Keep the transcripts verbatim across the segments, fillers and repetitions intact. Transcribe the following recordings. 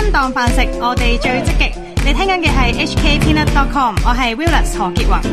當飯食，我哋最積極。你聽緊嘅係 H K Peanut dot com， 我係 Willis 何潔宏。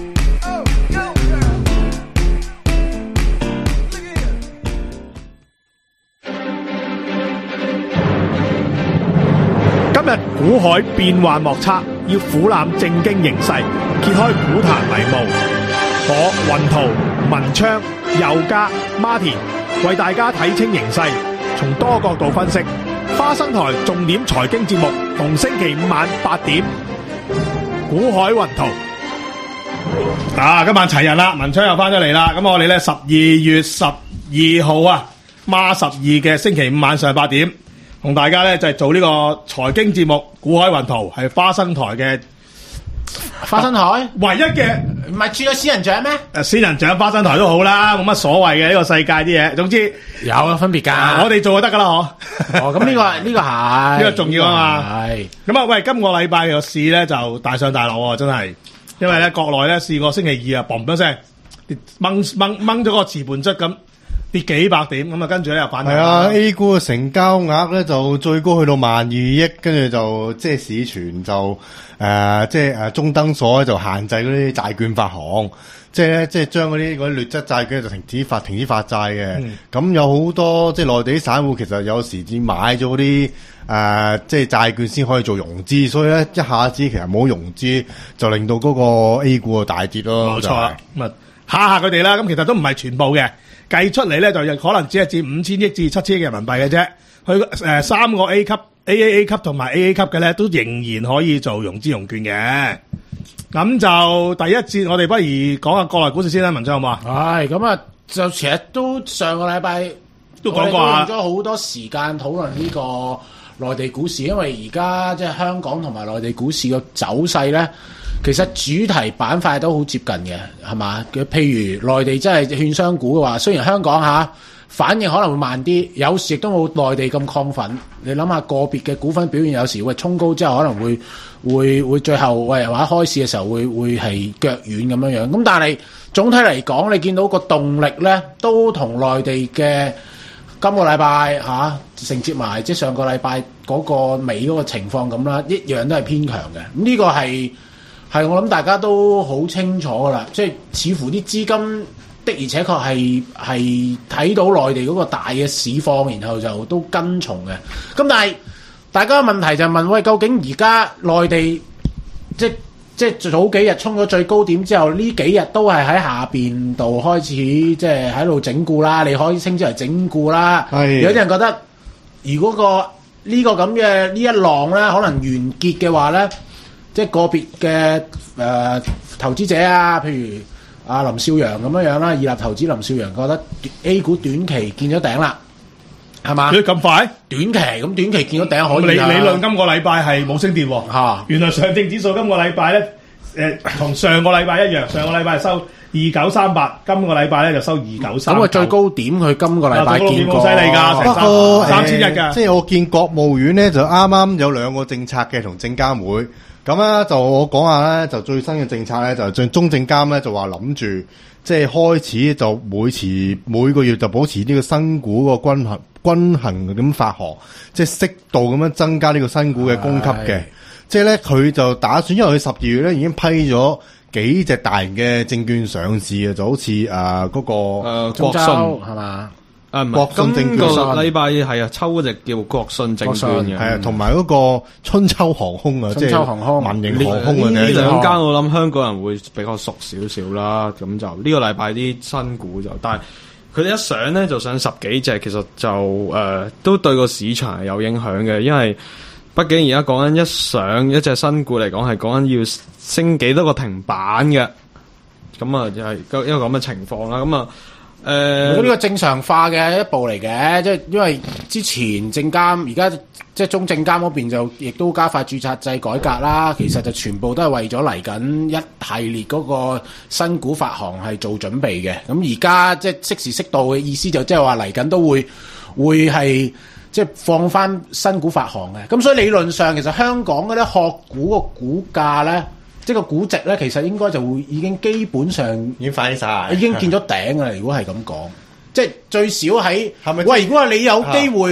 今日股海變幻莫測，要俯瞰正經形勢，揭開股壇迷霧。我雲圖、文昌、佑嘉、Martin 為大家睇清形勢，從多角度分析。花生台重點財經節目，逢星期五晚八點，股海雲圖。啊，今晚齊人啦，文昌又翻咗嚟啦。咁我哋咧十二月十二號啊，孖十二嘅星期五晚上八點，同大家咧就係做呢個財經節目，股海雲圖係花生台嘅花生台唯一嘅， 唔係轉咗仙人掌咩？ 誒，仙人掌花生台都好啦，冇乜所謂嘅呢個世界啲嘢。總之有啊分別㗎、 啊，我哋做就得㗎啦，嗬。 哦，咁呢、呢個呢、呢個係呢個重要啊嘛。 係咁啊，喂，今個禮拜個市咧就大上大落喎，真係。因為咧國內咧試過星期二啊，嘣一聲掹掹掹咗個磁盤質咁跌幾百點，咁啊跟住咧又反彈。 係啊 ，A 股嘅成交額咧就最高去到萬二億，跟住就即係市傳就誒、呃、即係誒中登所就限制嗰啲債券發行，即係咧即係將嗰啲嗰啲劣質債券就停止發停止發債嘅。咁、嗯、有好多即係內地散戶其實有時至買咗嗰啲誒即係債券先可以做融資，所以咧一下子其實冇融資就令到嗰個 A 股啊大跌咯。 冇錯啦，咁啊嚇下佢哋啦。咁其實都唔係全部嘅。計出嚟咧，就可能只係至五千億至七千億人民幣嘅啫。佢誒、呃、三個 A 級、A A A 級同埋 A A 級嘅咧，都仍然可以做融資融券嘅。咁就第一節，我哋不如講下國內股市先啦，文章好嘛？ 係咁啊，就其實都上個禮拜都講過啊， 用咗好多時間討論呢個內地股市，因為而家即係香港同埋內地股市嘅走勢咧。其實主題板塊都好接近嘅，係嘛？嘅譬如內地真係券商股嘅話，雖然香港下反應可能會慢啲，有時亦都冇內地咁亢奮。你諗下個別嘅股份表現，有時會衝高之後可能會會會最後喂或者開市嘅時候會會係腳軟咁樣樣。咁但係總體嚟講，你見到個動力咧都同內地嘅今個禮拜嚇承接埋即係上個禮拜嗰個尾嗰個情況咁啦，一樣都係偏強嘅。咁呢個係。係，我諗大家都好清楚噶啦，即係似乎啲資金的而且確係係睇到內地嗰個大嘅市況，然後就都跟從嘅。咁但係大家問題就問：喂，究竟而家內地即即早幾日衝咗最高點之後，呢幾日都係喺下邊度開始即係喺度整固啦？你可以稱之為整固啦。係有啲人覺得，如果、個呢、個咁嘅呢一浪咧，可能完結嘅話咧。即係個別嘅誒、呃、投資者啊，譬如阿林少陽咁樣樣啦，二立投資林少陽覺得 A 股短期見咗頂啦，係嘛？ 佢咁快？ 短期咁短期見咗頂可以、啊、 理理論今個禮拜係冇升跌喎、啊。原來上證指數今個禮拜咧誒同上個禮拜一樣，上個禮拜收二九三八，今個禮拜咧就收二九三。咁啊最高點佢今個禮拜見過， 好犀利㗎，成三三千一㗎。 即係我見國務院咧就啱啱有兩個政策嘅同證監會。咁咧就我講下咧，就最新嘅政策咧，就最中證監咧就話諗住，即係開始就每持每個月就保持呢個新股個均衡均衡咁發行，即係適度咁樣增加呢個新股嘅供給嘅。即係咧佢就打算，因為佢十二月咧已經批咗幾隻大型嘅證券上市嘅，就好似誒嗰個誒、 呃、國信係嘛？啊唔係，今個禮拜係啊抽嗰隻叫國信證券嘅， 係啊，同埋嗰個春秋航空啊，即係民營航空啊， 呢兩間我諗香港人會比較熟少少啦。咁就呢個禮拜啲新股就，但係佢哋一上咧就上十幾隻，其實就誒、呃、都對個市場係有影響嘅，因為畢竟而家講緊一上一隻新股嚟講係講緊要升幾多個停板嘅，咁啊就係一個咁嘅情況啦。咁啊。誒、呃， 呢個正常化嘅一步嚟嘅，即係因為之前證監而家即係中證監嗰邊就亦都加快註冊制改革啦，其實就全部都係為咗嚟緊一系列嗰個新股發行係做準備嘅。咁而家即係適時適度嘅意思就即係話嚟緊都會會係即係放翻新股發行嘅。咁所以理論上其實香港嗰啲殼股個股價咧。即係個估值咧，其實應該就會已經基本上已經反映晒， 已經見咗頂㗎啦。如果係咁講，即係最少喺係咪？喂，如果話你有機會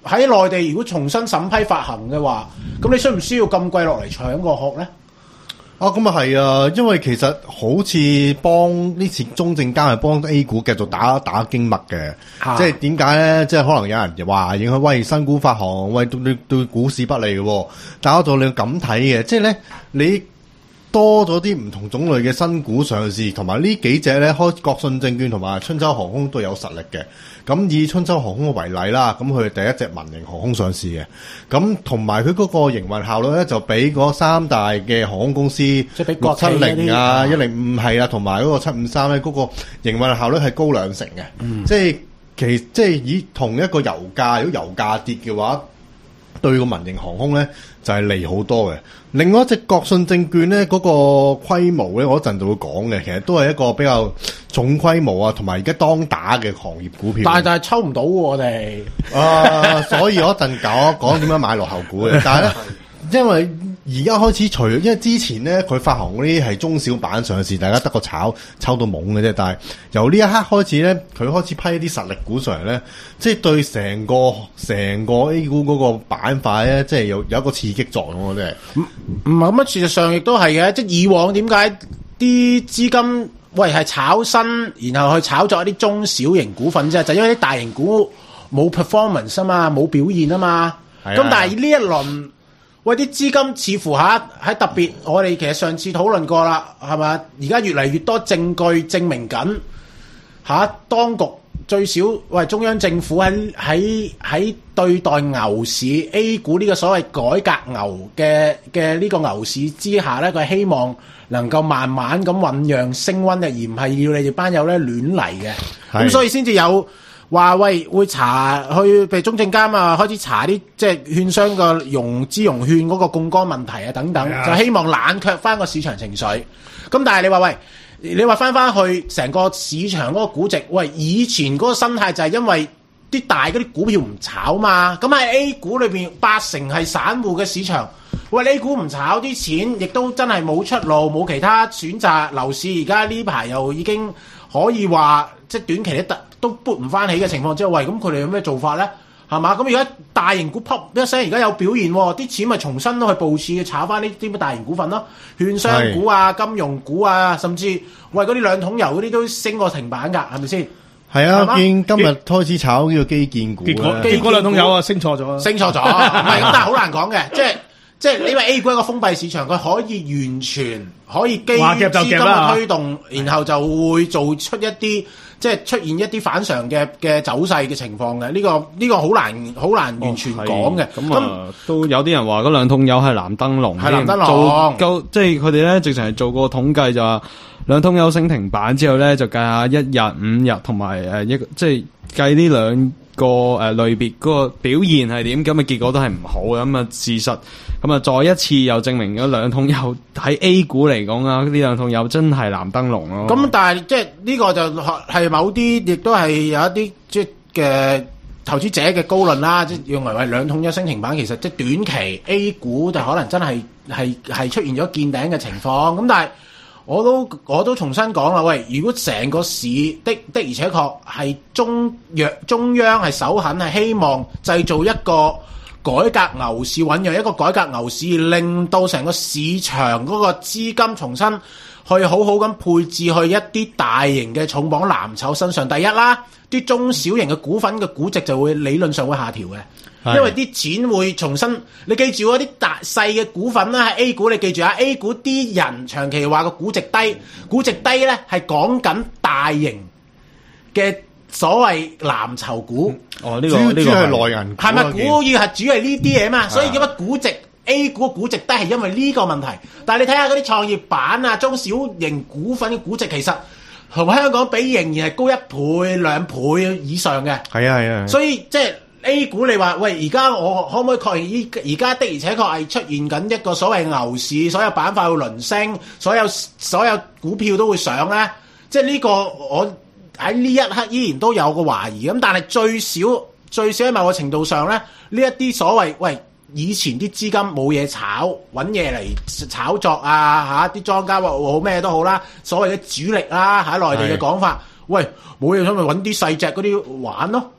喺內地如果重新審批發行嘅話，咁你需唔需要咁貴落嚟搶個殼咧？ 啊，咁啊係啊，因為其實好似幫呢次中證監係幫 A 股繼續打打經脈嘅， 啊、 即係點解咧？即係可能有人話影響喂新股發行，喂對對對股市不利嘅，但係我就你要咁睇嘅，即係咧你多咗啲唔同種類嘅新股上市，同埋呢幾隻咧開國信證券同埋春秋航空都有實力嘅。咁以春秋航空為例啦，咁佢係第一隻民營航空上市嘅，咁同埋佢嗰個營運效率咧就比嗰三大嘅航空公司，即係比國七零啊、一零五係啊，同埋嗰個七五三咧，嗰個營運效率係高兩成嘅。嗯、即係其即係以同一個油價，如果油價跌嘅話，對個民營航空咧就係、是、利好多嘅。另外一隻國信證券咧，嗰、那個規模咧，我一陣就會講嘅，其實都係一個比較重規模啊，同埋而家當打嘅行業股票。 但係但係抽唔到喎，我哋啊，所以我一陣講講點樣買落後股嘅。但係咧，因為而家開始除，因為之前咧佢發行嗰啲係中小板上市，大家得個炒抽到懵嘅啫。但係由呢一刻開始咧，佢開始批一啲實力股上嚟咧，即係對成個成個 A 股嗰個板塊咧，即係有有一個刺激作用嘅，真係。 唔唔係咁啊，事實上亦都係嘅。即係以往點解啲資金喂係炒新，然後去炒作一啲中小型股份啫？就因為啲大型股冇 performance 啊嘛，冇表現啊嘛。咁、啊、但係呢一輪。喂，啲資金似乎嚇喺特別，我哋其實上次討論過啦，係嘛？而家越嚟越多證據證明緊嚇，當局最少喂中央政府喺喺喺對待牛市 A 股呢個所謂改革牛嘅嘅呢個牛市之下咧，佢希望能夠慢慢咁醖釀升溫嘅，而唔係要你哋班友咧亂嚟嘅。咁所以先至有。話喂，會查去，譬如中證監啊，開始查啲即係券商個融資融券嗰個槓桿問題啊等等，啊、就希望冷卻翻個市場情緒。咁但係你話喂，你話翻翻去成個市場嗰個估值，喂，以前嗰個生態就係因為啲大嗰啲股票唔炒嘛，咁喺 A 股裏邊八成係散戶嘅市場，喂 A 股唔炒啲錢，亦都真係冇出路，冇其他選擇。樓市而家呢排又已經可以話即係短期都都撥唔翻起嘅情況之下，喂，咁佢哋有咩做法咧？係嘛？咁而家大型股撲一聲，而家有表現喎，啲錢咪重新都去部署炒翻呢啲乜大型股份咯，券商股啊、金融股啊，甚至喂嗰啲兩桶油嗰啲都升過停板㗎，係咪先？ 係啊，我見今日開始炒呢個基建股， 結果結果兩桶油啊升錯咗， 升錯咗，唔係咁，但係好難講嘅，即係即係因為 A 股一個封閉市場，佢可以完全可以基於資金嘅推動，然後就會做出一啲。即係出現一啲反常嘅嘅走勢嘅情況嘅，呢、這個呢、這個好難好難完全講嘅。 咁啊、哦，都有啲人話嗰兩桶油係藍燈籠， 係藍燈籠做夠，即係佢哋咧直情係做過統計，就話兩桶油升停板之後咧，就計下一日、五日同埋誒一個，即係計呢兩個誒、呃、類別嗰個表現係點，咁嘅結果都係唔好嘅。咁啊事實。咁啊，再一次又證明咗兩桶油喺 A 股嚟講啊，呢兩桶油真係藍燈籠咯。咁但係即係呢個就係某啲，亦都係有一啲即係嘅投資者嘅高論啦，即係認為話兩桶油升停板，其實即係短期 A 股就可能真係係係出現咗見頂嘅情況。咁但係我都我都重新講啦，喂，如果成個市的的而且確係中央中央係手狠，係希望製造一個。改革牛市醞釀一個改革牛市，令到成個市場嗰個資金重新去好好咁配置去一啲大型嘅重磅藍籌身上。第一啦，啲中小型嘅股份嘅估值就會理論上會下調嘅，因為啲錢會重新。你記住嗰啲大細嘅股份啦，喺 A 股你記住啊 ，A 股啲人長期話個估值低，估值低咧係講緊大型嘅。所謂藍籌股， 哦呢、這個呢個係內人， 係咪股要係主要係呢啲嘢嘛？所以叫乜估值 A 股估值低係因為呢個問題。但係你睇下嗰啲創業板啊、中小型股份嘅估值，其實同香港比仍然係高一倍、兩倍以上嘅。 係啊係啊。 所以即係 A 股，你話喂，而家我可唔可以確認？依而家的而且確係出現緊一個所謂牛市，所有板塊會輪升，所有所有股票都會上咧。即係呢個我。喺呢一刻依然都有個懷疑咁，但係最少最少喺某個程度上咧，呢一啲所謂喂以前啲資金冇嘢炒，揾嘢嚟炒作啊嚇，啲莊家話好咩都好啦，所謂嘅主力啦喺內地嘅講法，喂冇嘢咁咪揾啲細隻嗰啲玩咯，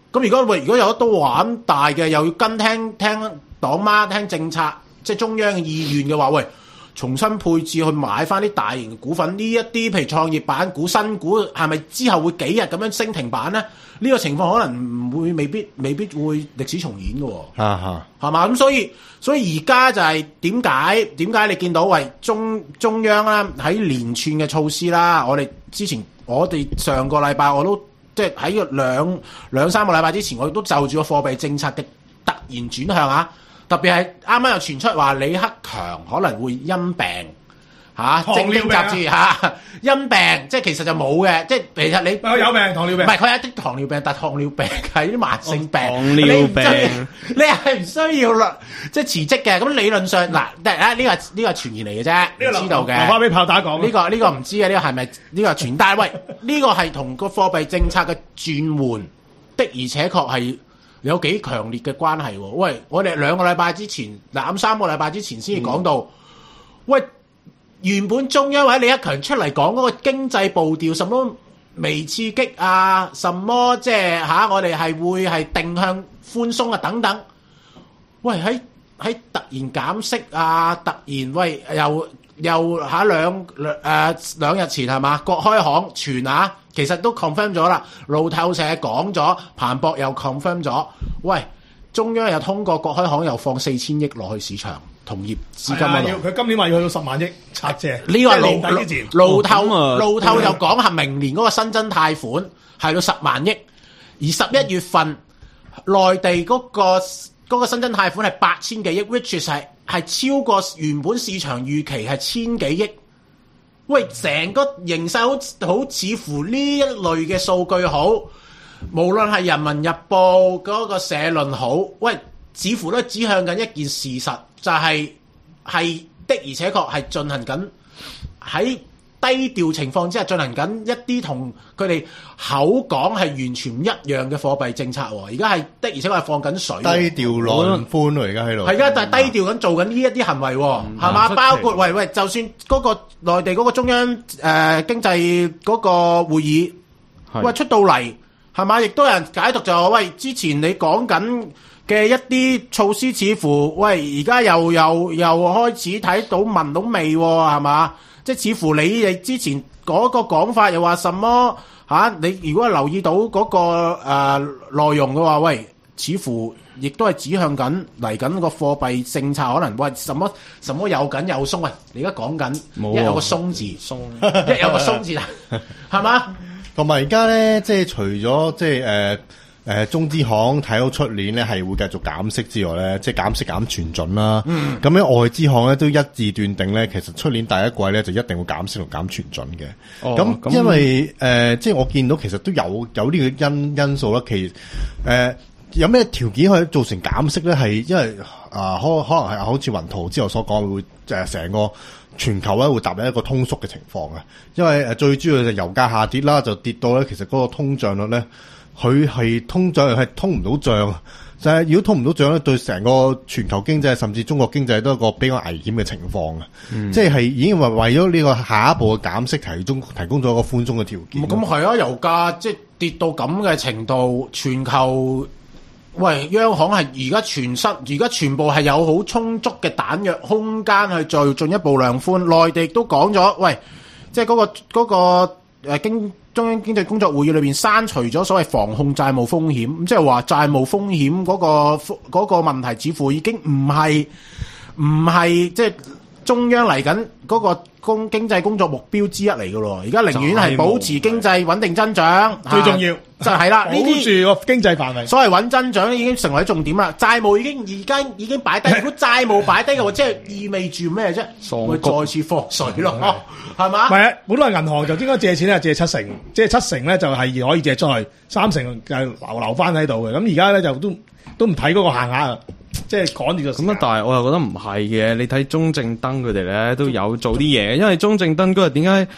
咁如果喂，如果有得都玩大嘅，又要跟聽聽黨媽聽政策，即係中央嘅意願嘅話，喂，重新配置去買翻啲大型嘅股份，呢一啲譬如創業板股、新股，係咪之後會幾日咁樣升停板咧？呢、這個情況可能唔會，未必未必會歷史重演嘅喎。 啊係嘛？咁所以所以而家就係點解點解你見到喂中中央啦喺連串嘅措施啦，我哋之前我哋上個禮拜我都即係喺個兩兩三個禮拜之前，我都就住個貨幣政策嘅突然轉向啊！特別係啱啱又傳出話李克強可能會因病嚇，正經雜誌嚇因病，即係其實就冇嘅，即係其實你有病糖尿病， 唔係佢有啲糖尿病，但係糖尿病係啲慢性病， 糖尿病你係唔需要啦，即係辭職嘅。咁理論上嗱，啊呢個呢個傳言嚟嘅啫，唔知道嘅。 留翻俾炮打講。 呢個呢個唔知嘅，呢個係咪呢個傳？但係喂，呢個係同個貨幣政策嘅轉換的，而且確係有幾強烈嘅關係喎。喂，我哋兩個禮拜之前，嗱三個禮拜之前先至講到，嗯、喂。原本中央或者李克強出嚟講嗰個經濟步調，什麼微刺激啊，什麼即係嚇，我哋係會係定向寬鬆啊等等。喂，喺喺突然減息啊，突然喂又又嚇兩兩誒兩日前係嘛？國開行傳啊，其實都 confirm 咗啦。路透社講咗，彭博又 confirm 咗。喂，中央又通過國開行又放四千億落去市場。同業資金嗰度， 佢今年話要去到十萬億拆借， 呢個路年底之前路透、 哦、 路透又講係明年嗰個新增貸款係到十萬億，而十一月份內地嗰、嗰個嗰個新增貸款係八千幾億 ，which is 係係超過原本市場預期係千幾億。喂，成個形勢好好似乎呢一類嘅數據好，無論係人民日報嗰個社論好，喂，似乎都指向緊一件事實。就係、係、係的，而且確係進行緊喺低調情況之下進行緊一啲同佢哋口講係完全唔一樣嘅貨幣政策喎。而家係的，而且確係放緊水， 低調量寬咯，而家喺度。係而家但係低調咁做緊呢一啲行為，係、嗯、嘛？包括喂喂，就算嗰個內地嗰個中央誒、呃、經濟嗰個會議，喂出到嚟係嘛？亦都有人解讀就話喂，之前你講緊嘅一啲措施，似乎喂而家又又又開始睇到聞到味喎，係嘛？即係似乎你哋之前嗰個講法又話什麼嚇、啊？你如果留意到嗰、那個誒、呃、內容嘅話，喂，似乎亦都係指向緊嚟緊個貨幣政策可能喂什麼什麼有緊有鬆。喂，你而家講緊一有個鬆字，鬆一有個鬆字啦，係嘛？ 同埋而家咧，即係除咗即係誒。呃誒、呃、中資行睇到出年咧係會繼續減息之外咧，即係減息減全準啦。嗯，咁樣外資行咧都一致斷定咧，其實出年第一季咧就一定會減息同減全準嘅。哦，咁因為誒、呃，即係我見到其實都有有呢個因因素啦。其實誒、呃、有咩條件可以造成減息咧？係因為啊、呃，可可能係好似雲圖之後所講，會誒成個全球咧會踏入一個通縮嘅情況嘅。因為誒最主要就油價下跌啦，就跌到咧其實嗰個通脹率咧。佢係通脹係通唔到脹，就係、是、如果通唔到脹咧，對成個全球經濟甚至中國經濟都係一個比較危險嘅情況啊！嗯、即係已經為為咗呢個下一步嘅減息提供提供咗一個寬鬆嘅條件。 咁係啊，油價即係跌到咁嘅程度，全球喂央行係而家全失，而家全部係有好充足嘅彈藥空間去再進一步量寬。內地都講咗，喂，即係嗰、嗰個嗰、嗰個誒經。中央經濟工作會議裏邊刪除咗所謂防控債務風險，咁即係話債務風險嗰個嗰個問題，似乎已經唔係唔係即係中央嚟緊嗰個工經濟工作目標之一嚟嘅咯。而家寧願係保持經濟穩定增長， 最重要就係啦。呢啲保住個經濟範圍， 所謂穩增長已經成為重點啦。債務已經而家已經擺低，如果債務擺低嘅話，即係意味住咩啫？會再次放水咯，係嘛？ 唔係啊，本來銀行就應該借錢咧，借七成，即係七成咧就係可以借出去，三成就留留翻喺度嘅。咁而家咧就都都唔睇嗰個限額啊。即係趕住個咁啊！但係我又覺得唔係嘅。你睇中證燈佢哋咧都有做啲嘢，因為中證燈嗰日點解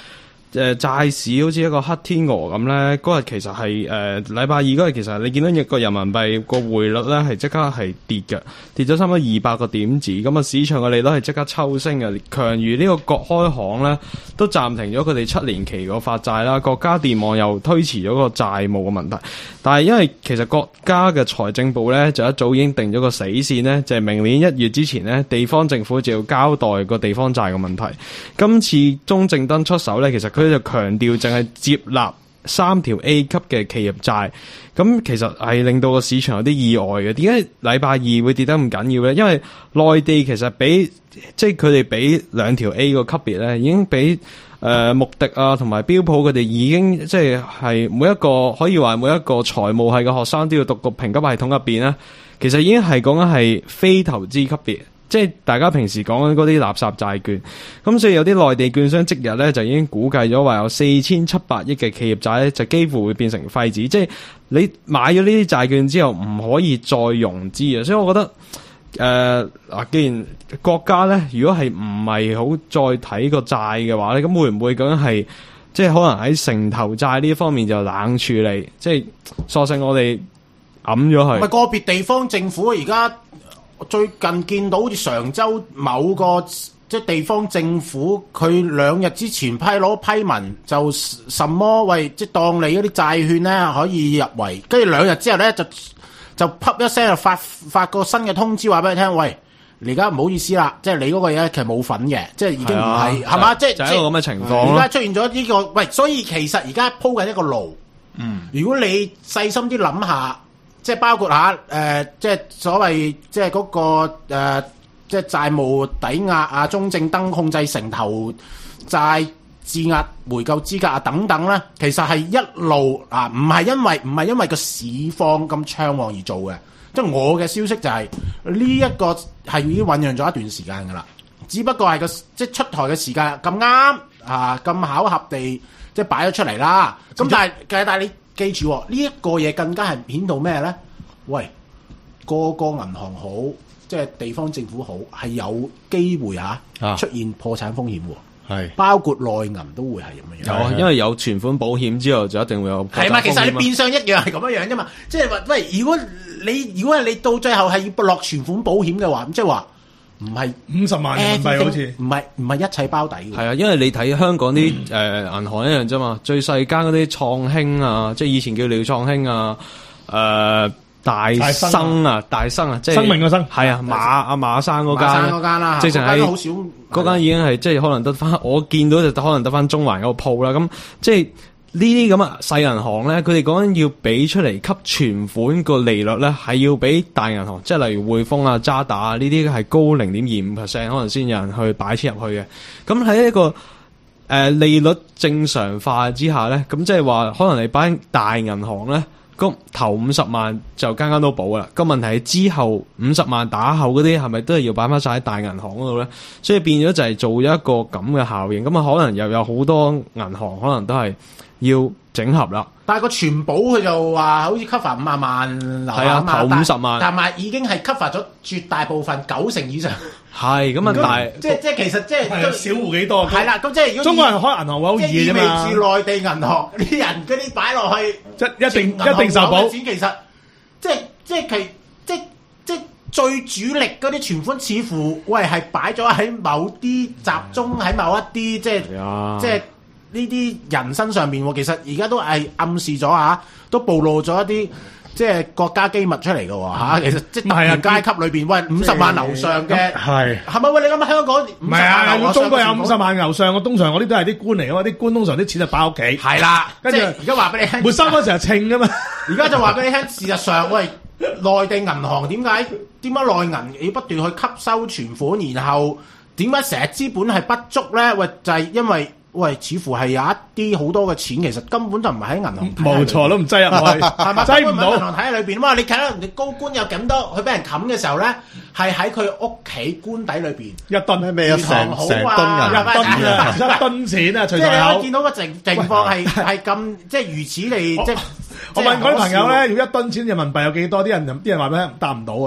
誒債市好似一個黑天鵝咁咧，嗰日其實係誒禮拜二嗰日，其實你見到一個人民幣個匯率咧係即刻係跌嘅，跌咗差唔多二百個點子，咁啊市場嘅利率係即刻抽升嘅，強如呢個國開行咧都暫停咗佢哋七年期個發債啦，國家電網又推遲咗個債務嘅問題，但係因為其實國家嘅財政部咧就一早已經定咗個死線咧，就係、是、明年一月之前咧，地方政府就要交代個地方債嘅問題。今次中正登出手咧，其實佢就強調淨係接納三條 A 級嘅企業債，咁其實係令到個市場有啲意外嘅。點解禮拜二會跌得咁緊要咧？因為內地其實比即係佢哋比兩條 A 個級別咧，已經比誒、呃、穆迪啊同埋標普佢哋已經即係係每一個可以話每一個財務系嘅學生都要讀個評級系統入邊咧，其實已經係講緊係非投資級別。即係大家平時講緊嗰啲垃圾債券，咁所以有啲內地券商即日咧就已經估計咗話有四千七百億嘅企業債咧就幾乎會變成廢紙，即係你買咗呢啲債券之後唔可以再融資啊！所以我覺得誒嗱、呃，既然國家咧如果係唔係好再睇個債嘅話咧，咁會唔會咁樣係即係可能喺城投債呢一方面就冷處理，即係索性我哋揞咗佢。 唔係個別地方政府而家。最近見到好似常州某個即係地方政府，佢兩日之前批攞批文，就什麼喂，即係當你嗰啲債券咧可以入圍，跟住兩日之後咧就就啪一聲就發發個新嘅通知話俾你聽，喂，你而家唔好意思啦，即係你嗰個嘢其實冇份嘅，即係已經唔係係嘛，即係就係一個咁嘅情況。 而家出現咗呢個喂，所以其實而家鋪緊一個路。嗯，如果你細心啲諗下。即係包括下誒、呃，即係所謂即係嗰、那個、呃、即係債務抵押啊、中正登控制城投債質押回購資格啊等等咧，其實係一路啊，唔係因為唔係因為個市況咁暢旺而做嘅。即係我嘅消息就係呢一個係已經醖釀咗一段時間㗎啦，只不過係個即係出台嘅時間咁啱啊，咁巧合地即係擺咗出嚟啦。咁但係但係你。記住呢一、這個嘢更加係顯到咩咧？喂，個個銀行好，即係地方政府好，係有機會嚇、啊、出現破產風險喎。係，包括內銀都會係咁樣。 有啊，因為有存款保險之後，就一定會有破產風險。係嘛，其實你變相一樣係咁樣樣啫嘛。即係話，喂，如果你如果係你到最後係要落存款保險嘅話，咁即係話。唔係五十萬人民幣好似， 唔係唔係一切包底嘅。 係啊，因為你睇香港啲誒銀行一樣啫嘛，最細間嗰啲創興啊，即係以前叫廖創興啊，誒、呃、大生啊，大生啊，即係生命嘅生， 係啊，馬阿馬生嗰間， 馬生嗰間啦， 直情係好少， 嗰間已經係即係可能得翻，我見到就可能得翻中環嗰個鋪啦，咁即係。呢啲咁啊細銀行咧，佢哋講緊要俾出嚟吸存款個利率咧，係要比大銀行，即係例如匯豐啊、渣打啊呢啲係高零點二五 percent，可能先有人去擺錢入去嘅。咁喺一個誒、呃、利率正常化之下咧，咁即係話可能你擺大銀行咧，咁頭五十萬就間間都保噶啦。個問題係之後五十萬打後嗰啲係咪都係要擺翻晒喺大銀行嗰度咧？所以變咗就係做咗一個咁嘅效應。咁啊，可能又有好多銀行可能都係。要整合啦， 但係個全保佢就話好似 cover 五十萬， 係啊，頭五十萬， 但係已經係 cover 咗絕大部分九成以上。 係咁啊，但係即係即係其實即係少戶幾多？ 係啦，咁即係如果中國人開銀行會好易啫嘛。 意味住內地銀行啲人嗰啲擺落去， 一一定一定受保。 錢其實即係即係其即係即係最主力嗰啲存款，似乎喂係擺咗喺某啲集中喺某一啲即係即係。呢啲人身上面，其實而家都係暗示咗嚇，都暴露咗一啲即係國家機密出嚟嘅喎嚇。其實即係特權階級裏邊，喂五十萬樓上嘅係係咪？喂，你諗下香港唔係啊？ 中國有五十萬樓上嘅，通常嗰啲都係啲官嚟嘅嘛。啲官通常啲錢就擺屋企。 係啦，跟住而家話俾你聽， 沒收嗰時候稱㗎嘛。 而家就話俾你聽，事實上，喂，內地銀行點解點解內銀要不斷去吸收存款，然後點解成日資本係不足咧？喂，就係因為。喂，似乎係有一啲好多嘅錢，其實根本就唔係喺銀行體系。 冇錯，都唔擠入去，係咪擠唔到？銀行體系裏邊，哇！你睇到人哋高官有咁多，佢俾人冚嘅時候咧，係喺佢屋企官邸裏邊一噸咩？成成噸人， 一噸錢啊！即係你可以見到個情情況係係咁，即係如此地即係。 我問嗰啲朋友咧，要一噸錢人民幣有幾多？啲人啲人話咩？答唔到啊！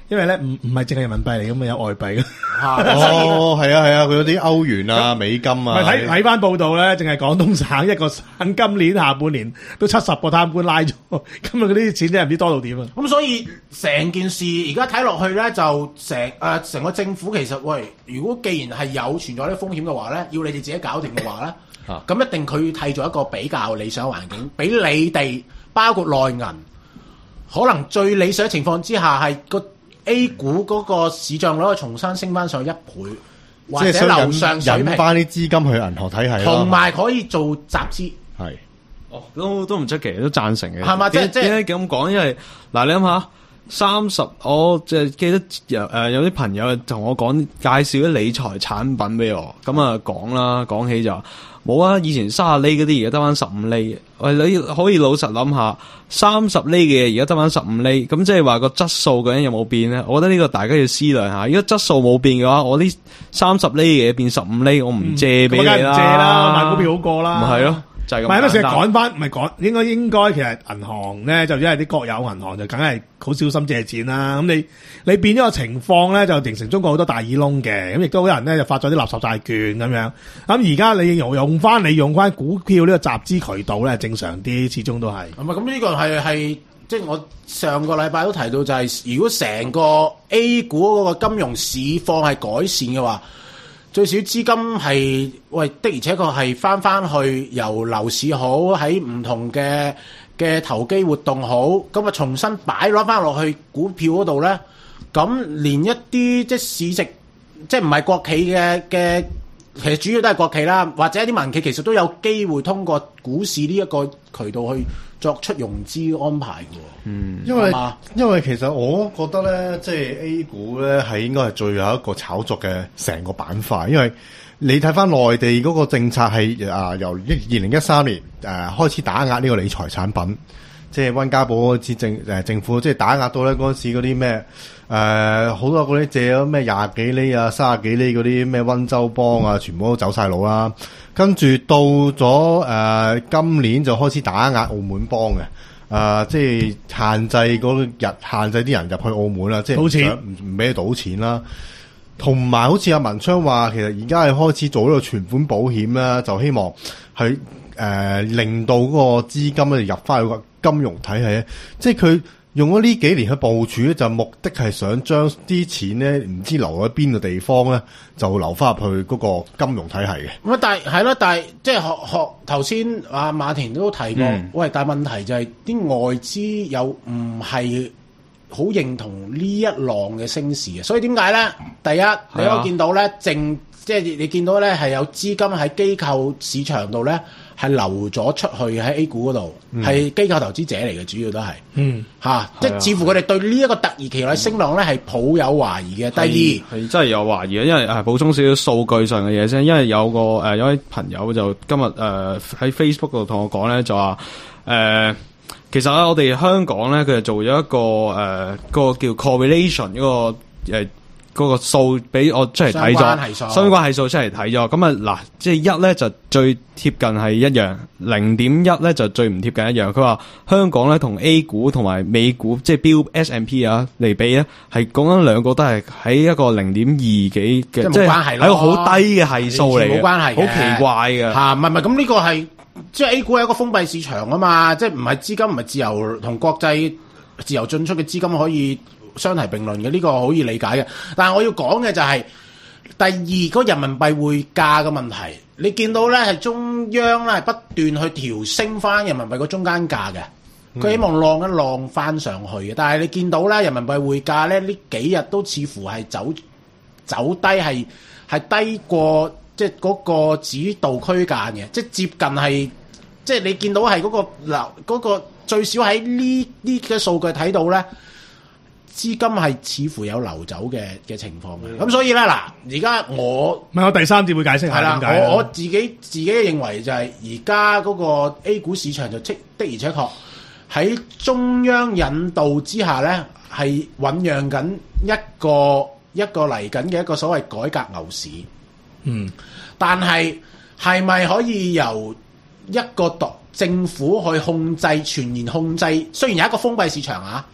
因為咧唔唔係淨係人民幣嚟噶嘛，有外幣嘅。 哦，係啊係啊，佢有啲歐元啊、美金啊。 咪睇睇翻報道咧，淨係廣東省一個省今年下半年都七十個貪官拉咗，今日嗰啲錢真係唔知多到點啊！ 咁所以成件事而家睇落去咧，就成誒成個政府其實喂，如果既然係有存在啲風險嘅話咧，要你哋自己搞掂嘅話咧，咁一定佢替咗一個比較理想環境，俾你哋包括內銀，可能最理想嘅情況之下係個 A 股嗰個市賬率重新升翻上一倍，或者樓上水平， 引翻啲資金去銀行體系， 同埋可以做集資。 係， 哦，都都唔出奇，都贊成嘅。 係嘛？即係即係點解咁講？因為嗱，你諗下，三十，我即係記得有誒有啲朋友同我講介紹啲理財產品俾我，咁啊講啦，講起就冇啊，以前三十厘嗰啲而家得翻十五厘，喂，你可以老實諗下，三十厘嘅嘢而家得翻十五厘，咁即係話個質素究竟有冇變咧？我覺得呢個大家要思量下。如果質素冇變嘅話，我呢三十厘嘅嘢變十五厘，我唔借俾你啦， 唔借啦，買股票好過啦。 唔係咯。就係咁， 唔係，因為成日趕翻，唔係趕，應該應該其實銀行咧，就因為啲國有銀行就梗係好小心借錢啦。咁你你變咗個情況咧，就形成中國好多大耳窿嘅，咁亦都有人咧就發咗啲垃圾債券咁樣。咁而家你用用翻你用翻股票呢個集資渠道咧，正常啲，始終都係。 咁啊，咁呢個係係即係我上個禮拜都提到，就係、是、如果成個 A 股嗰個金融市況係改善嘅話，最少資金係喂的，而且確係翻翻去由樓市好，喺唔同嘅嘅投機活動好，咁啊重新擺攞翻落去股票嗰度咧，咁連一啲即係市值即係唔係國企嘅嘅，其實主要都係國企啦，或者一啲民企，其實都有機會通過股市呢一個渠道去作出融資安排嘅。 嗯，因為因為其實我覺得咧，即係 A 股咧係應該係最後一個炒作嘅成個板塊，因為你睇翻內地嗰個政策係啊、呃、由一二零一三年誒、呃、開始打壓呢個理財產品，即係溫家寶嗰次政誒政府即係打壓到咧嗰陣時嗰啲咩誒好多嗰啲借咗咩廿幾厘啊、三十幾厘嗰啲咩溫州幫啊，全部都走晒佬啦。跟住到咗誒、呃、今年就開始打壓澳門幫嘅。誒、呃，即係限制嗰日，限制啲人入去澳門啦，即係唔想唔唔俾你賭錢啦。同埋好似阿文昌話，其實而家係開始做呢個存款保險啦，就希望去誒、呃、令到嗰個資金咧入翻去個金融體系。即係佢用咗呢幾年去部署咧，就目的係想將啲錢咧，唔知留喺邊個地方咧，就留翻入去嗰個金融體系嘅。 咁啊，但係係咯，但係即係學學頭先阿馬田都提過，嗯、喂，但係問題就係、是、啲外資又唔係好認同呢一浪嘅升市嘅，所以點解咧？第一，你可以見到咧，淨即係你見到咧係有資金喺機構市場度咧。係流咗出去喺 A 股嗰度，係、嗯、機構投資者嚟嘅，主要都係，嗯嚇，啊、即係似乎佢哋對呢一個突如其來升浪咧係抱有懷疑嘅。第二係真係有懷疑嘅，因為誒補充少少數據上嘅嘢先，因為有個誒、呃、有位朋友就今日誒喺 Facebook 度同我講咧，就話誒、呃、其實咧我哋香港咧佢就做咗一個誒、呃、個叫 correlation 嗰個誒。呃嗰個數俾我出嚟睇咗，相關係數出嚟睇咗，咁啊嗱，即係一咧就最貼近係一樣，零點一咧就最唔貼近一樣。佢話香港咧同 A 股同埋美股，即係標 S and P 啊嚟比咧，係講緊兩個都係喺一個零點二幾嘅，即係喺一個好低嘅係數嚟嘅，冇關係，好奇怪嘅嚇，唔係唔係，咁呢個係即係 A 股係一個封閉市場啊嘛，即係唔係資金唔係自由同國際自由進出嘅資金可以相提並論嘅，呢、這個可以理解嘅，但係我要講嘅就係、是、第二嗰、那個、人民幣匯價嘅問題，你見到咧係中央咧係不斷去調升翻人民幣個中間價嘅，佢希望浪一浪翻上去嘅，但係你見到咧人民幣匯價咧呢幾日都似乎係走走低，係係低過即係嗰個指導區間嘅，即係接近係即係你見到係嗰、那個嗱嗰、那個最少喺呢呢嘅數據睇到咧。資金係似乎有流走嘅嘅情況嘅，咁、嗯、所以咧嗱，而家我唔係我第三節會解釋下點解。 我我自己自己認為就係而家嗰個 A 股市場就的的而且確喺中央引導之下咧，係醖釀緊一個一個嚟緊嘅一個所謂改革牛市。嗯，但係係咪可以由一個獨政府去控制全然控制？雖然有一個封閉市場啊。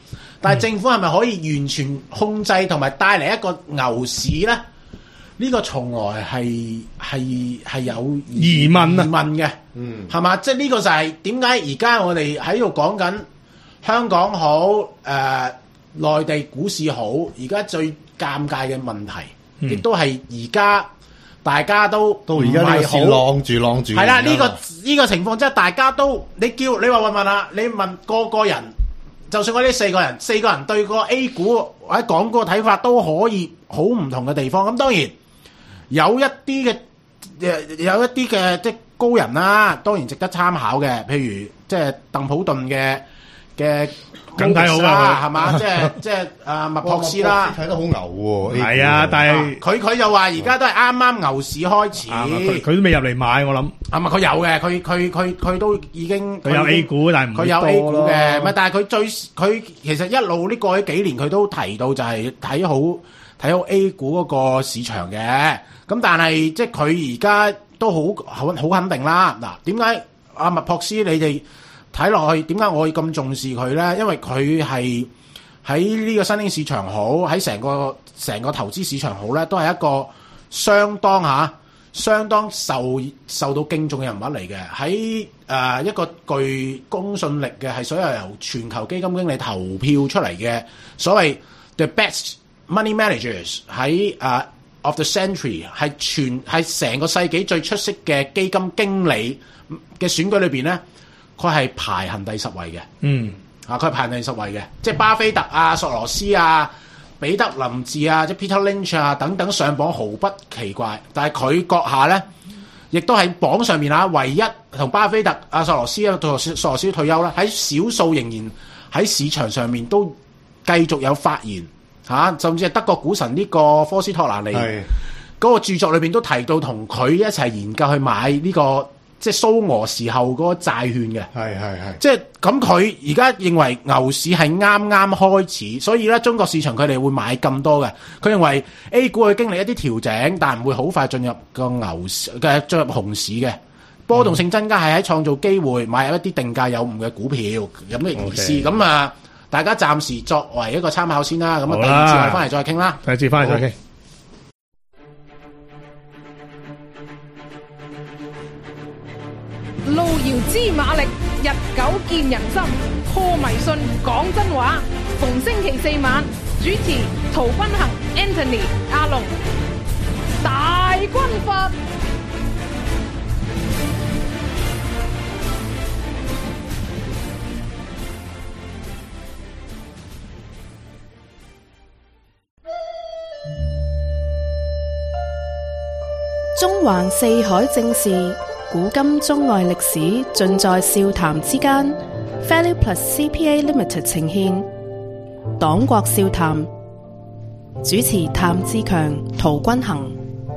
但係政府係咪可以完全控制同埋帶嚟一個牛市咧？呢、呢個從來係係係有疑問啊疑問嘅， 嗯， 係嘛？即係呢個就係點解而家我哋喺度講緊香港好誒、呃、內地股市好，而家最尷尬嘅問題，亦、嗯、都係而家。大家都到而家呢個市浪住浪住， 係啦，呢個呢個情況即係大家都你叫你話問問啊，你問個個人，就算我呢四個人，四個人對個 A 股或者港股嘅睇法都可以好唔同嘅地方。咁當然有一啲嘅誒有一啲嘅即係高人啦，當然值得參考嘅，譬如即係鄧普頓嘅嘅。 梗睇好啦， 係嘛？即係即係啊，麥珀斯啦， 睇得好牛喎。 係啊，但係佢佢就話而家都係啱啱牛市開始， 佢佢都未入嚟買，我諗。 啊嘛，佢有嘅，佢佢佢佢都已經佢有 A 股，但係唔佢有 A 股嘅，唔係，但係佢最佢其實一路呢過去幾年佢都提到就係睇好睇好 A 股嗰個市場嘅。咁但係即係佢而家都好好好肯定啦。嗱，點解阿麥珀斯你哋？睇落去點解我會咁重視佢咧？因為佢係喺呢個新興市場好，喺成個成個投資市場好咧，都係一個相當嚇、啊、相當受受到敬重嘅人物嚟嘅。喺誒、呃、一個具公信力嘅係所有由全球基金經理投票出嚟嘅所謂 The Best Money Managers 喺誒、uh, of the Century 係全係成個世紀最出色嘅基金經理嘅選舉裏邊咧。佢係排行第十位嘅， 嗯， 啊，佢係排行第十位嘅，即係巴菲特啊、索羅斯啊、彼得林治啊、即係 Peter Lynch 啊等等上榜毫不奇怪。但係佢閣下咧，亦都喺榜上面啊，唯一同巴菲特、啊、索羅斯啊、索羅斯退休啦，喺少數仍然喺市場上面都繼續有發言嚇、啊，甚至係德國股神呢個科斯托蘭尼嗰個著作裏邊都提到同佢一齊研究去買呢、這個。即係蘇俄時候嗰個債券嘅， 係係係， 即係咁佢而家認為牛市係啱啱開始，所以咧中國市場佢哋會買咁多嘅。佢認為 A 股會經歷一啲調整，但唔會好快進入個牛市嘅進入熊市嘅波動性增加，係喺創造機會買入一啲定價有誤嘅股票咁嘅意思。咁啊 Okay.，大家暫時作為一個參考先啦。咁啊，第二節翻嚟再傾啦。 第二節翻嚟再傾。 路遙知馬力，日久見人心。破迷信，講真話。逢星期四晚，主持陶君行、Anthony、阿龍，大軍閥。 中環四海正事。古今中外歷史盡在笑談之間。Value Plus C P A Limited 呈獻黨國笑談，主持譚志強、陶君行。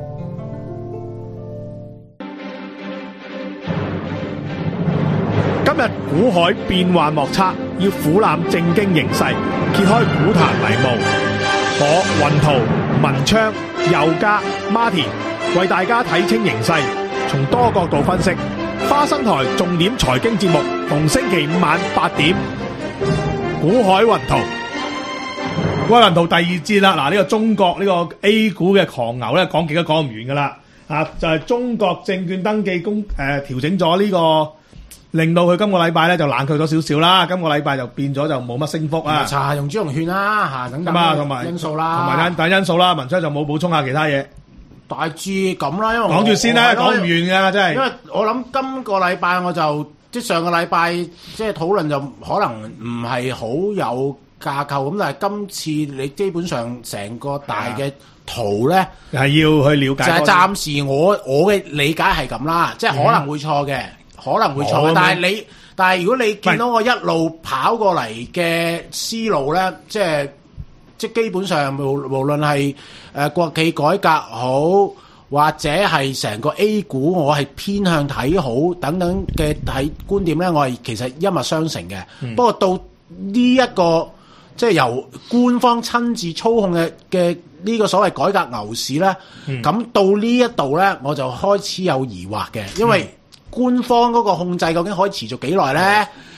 今日股海變幻莫測，要俯瞰正經形勢，揭開股壇迷霧。我雲圖、文昌、佑嘉、Martin 為大家睇清形勢，從多角度分析。花生台重點財經節目，逢星期五晚八點。股海雲圖，股海雲圖第二節啦。嗱，呢個中國呢個 A 股嘅狂牛咧，講極都講唔完噶啦。啊，就係、是、中國證券登記公誒調整咗呢、這個，令到佢今個禮拜咧就冷卻咗少少啦。今個禮拜就變咗就冇乜升幅啊。 查下用朱融券啦，吓等等同埋因素啦， 同埋等因素啦。文章就冇補充下其他嘢。 大致咁啦，因為講住先啦，講唔完㗎，真係。因為我諗今個禮拜我就即係上個禮拜即係討論就可能唔係好有架構咁，但係今次你基本上成個大嘅圖咧係要去了解。 就係暫時我我嘅理解係咁啦，即係可能會錯嘅，可能會錯嘅。但係你但係如果你見到我一路跑過嚟嘅思路咧，即係。即基本上無無論係誒國企改革好，或者係成個 A 股，我係偏向睇好等等嘅睇觀點咧，我係其實一脈相承嘅。嗯、不過到呢、這、一個即係由官方親自操控嘅嘅呢個所謂改革牛市咧，咁、嗯、到呢一度咧，我就開始有疑惑嘅，因為官方嗰個控制究竟可以持續幾耐咧？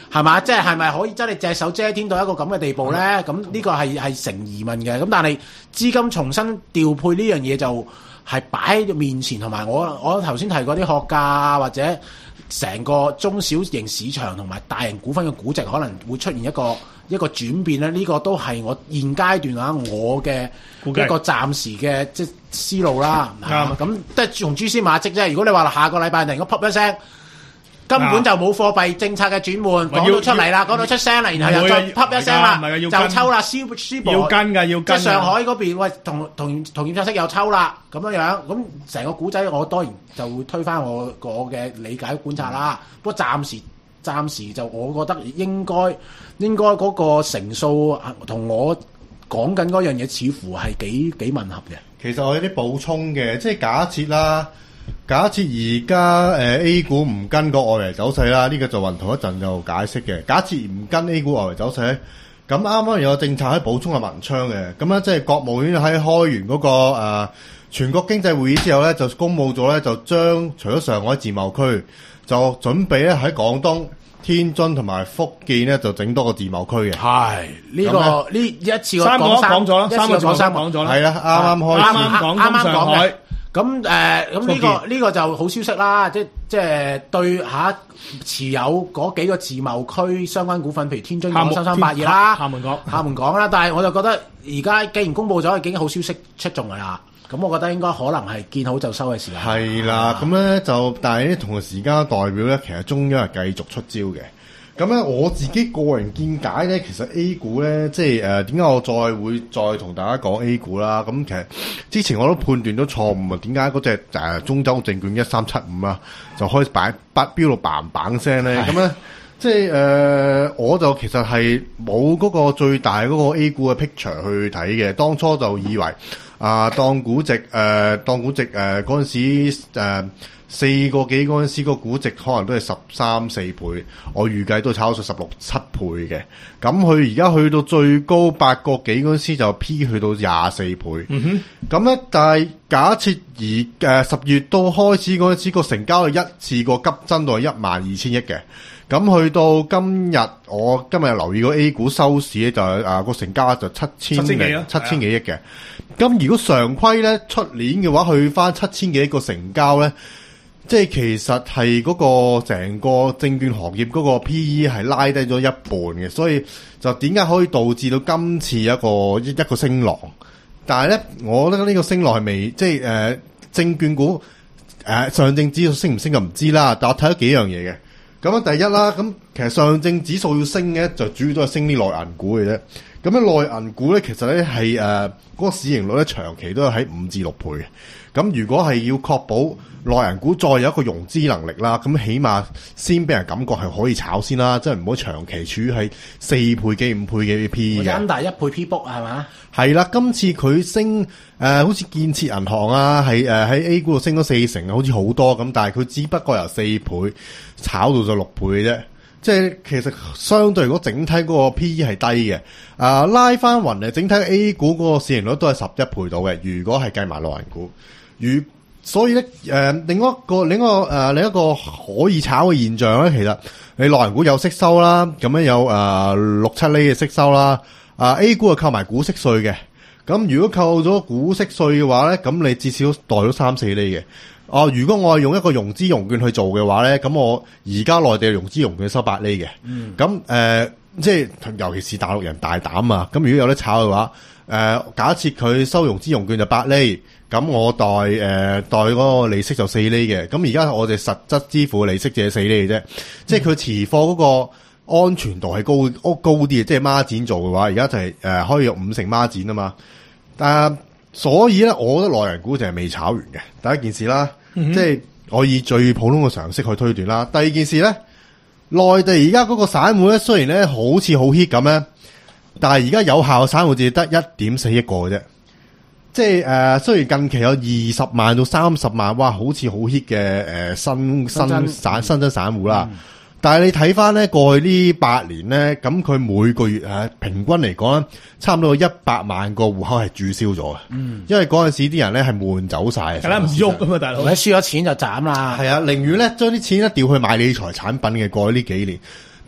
係嘛？即係係咪可以真係隻手遮天到一個咁嘅地步咧？咁呢、嗯、個係係成疑問嘅。咁但係資金重新調配呢樣嘢就係擺喺面前，同埋我我頭先提過啲學價或者成個中小型市場同埋大型股份嘅估值可能會出現一個一個轉變咧。呢、這個都係我現階段啊我嘅一個暫時嘅即係思路啦。啱咁即係從蛛絲馬跡啫。如果你話下個禮拜突然間 pop 一聲，根本就冇貨幣政策嘅轉換，講到出嚟啦，講到出聲啦，然後又再啪一聲啦，就抽啦，輸輸博要跟㗎，要跟。 即係上海嗰邊，喂，同同同業拆息又抽啦，咁樣樣，咁成個古仔我當然就會推翻我我嘅理解觀察啦。嗯、不過暫時暫時就我覺得應該應該嗰個成數同我講緊嗰樣嘢似乎係幾幾吻合嘅。 其實我有啲補充嘅，即係假設啦。假設而家誒 A 股唔跟個外圍走勢啦，呢、這個就雲圖一陣就解釋嘅。假設唔跟 A 股外圍走勢，咁啱啱有個政策可以補充下文昌嘅。咁咧即係國務院喺開完嗰、那個誒、呃、全國經濟會議之後咧，就公佈咗咧，就將除咗上海自貿區，就準備咧喺廣東、天津同埋福建咧就整多個自貿區嘅。 係呢、這個呢一次三個都講咗啦， 三個講三講咗啦。 係啦，啱啱開啱啱講啱啱講嘅。 咁誒，咁、呃、呢、這個呢、這個就好消息啦，即即係對下持有嗰幾個自貿區相關股份，譬如天津港三三八二啦，廈門港、廈門港啦。但係我就覺得而家既然公佈咗，已經好消息出眾㗎啦。咁我覺得應該可能係見好就收嘅時間。係啦，咁咧就但係咧同時間代表咧，其實中央係繼續出招嘅。咁咧我自己個人見解咧，其實 A 股咧，即係誒點解我再會再同大家講 A 股啦？咁其實之前我都判斷咗錯誤啊！點解嗰隻誒中州證券一三七五啊，就開始擺八飆到嘭嘭聲咧？咁咧即係誒、呃，我就其實係冇嗰個最大嗰個 A 股嘅 picture 去睇嘅。當初就以為啊、呃，當估值誒、呃，當估值誒嗰陣時誒。呃四個幾嗰陣時個估值可能都係十三四倍，我預計都炒到十六七倍嘅。咁佢而家去到最高八個幾嗰陣時就 P 去到廿四倍。嗯哼。咁咧，但係假設而誒十月都開始嗰陣時個成交係一次過急增到係一萬二千億嘅。咁去到今日，我今日留意個 A 股收市咧就係啊個成交就七千零七千幾億嘅。咁如果常規咧出年嘅話，去翻七千幾億個成交咧。即係其實係嗰個成個證券行業嗰個 P E 係拉低咗一半嘅，所以就點解可以導致到今次一個一個升浪？但係咧，我覺得呢個升浪係未即係誒、呃、證券股誒、呃、上證指數升唔升就唔知啦。但我睇咗幾樣嘢嘅。咁啊，第一啦，咁其實上證指數要升嘅就主要都係升啲內銀股嘅啫。咁咧內銀股咧，其實咧係誒嗰個市盈率咧長期都係喺五至六倍嘅。咁如果係要確保內銀股再有一個融資能力啦，咁起碼先俾人感覺係可以炒先啦，即係唔好長期處於係四倍幾五倍嘅 P E 嘅。咁大一倍 P book 係嘛？係啦，今次佢升誒、呃，好似建設銀行啊，係誒喺 A 股度升咗四成，好似好多咁，但係佢只不過由四倍炒到咗六倍嘅啫。即係其實相對如果整體嗰個 P E 係低嘅，啊、呃、拉翻勻嚟整體 A 股嗰個市盈率都係十一倍到嘅。如果係計埋內銀股，如所以咧，誒、呃，另一個另一個誒、呃、另一個可以炒嘅現象咧，其實你內銀股有息收啦，咁樣有誒、呃、六七厘嘅息收啦，啊、呃、A 股係扣埋股息稅嘅，咁如果扣咗股息稅嘅話咧，咁你至少袋咗三四厘嘅。哦、呃，如果我係用一個融資融券去做嘅話咧，咁我而家內地嘅融資融券收八厘嘅，嗯，咁誒、呃，即係尤其是大陸人大膽啊，咁如果有得炒嘅話，誒、呃，假設佢收融資融券就八厘。咁我代誒、呃、代嗰個利息就四厘嘅，咁而家我哋實質支付利息就係四厘嘅啫，即係佢持貨嗰個安全度係高高啲嘅，即係孖展做嘅話，而家就係、是、誒、呃、可以用五成孖展啊嘛。但係所以咧，我覺得內銀股就係未炒完嘅。第一件事啦，嗯、即係我以最普通嘅常識去推斷啦。第二件事咧，內地而家嗰個散戶咧，雖然咧好似好 hit 咁咧，但係而家有效嘅散戶只得一點四億個嘅啫。即係誒、呃，雖然近期有二十萬到三十萬，哇，好似好 hit 嘅誒新新散新增散戶啦。嗯、但係你睇翻咧過去呢八年咧，咁佢每個月誒、啊、平均嚟講咧，差唔多有一百萬個戶口係註銷咗嘅。嗯，因為嗰陣時啲人咧係悶走晒，係啦唔喐㗎嘛，大佬，你輸咗錢就斬啦。係啊，寧願咧將啲錢咧調去買理財產品嘅過去呢幾年。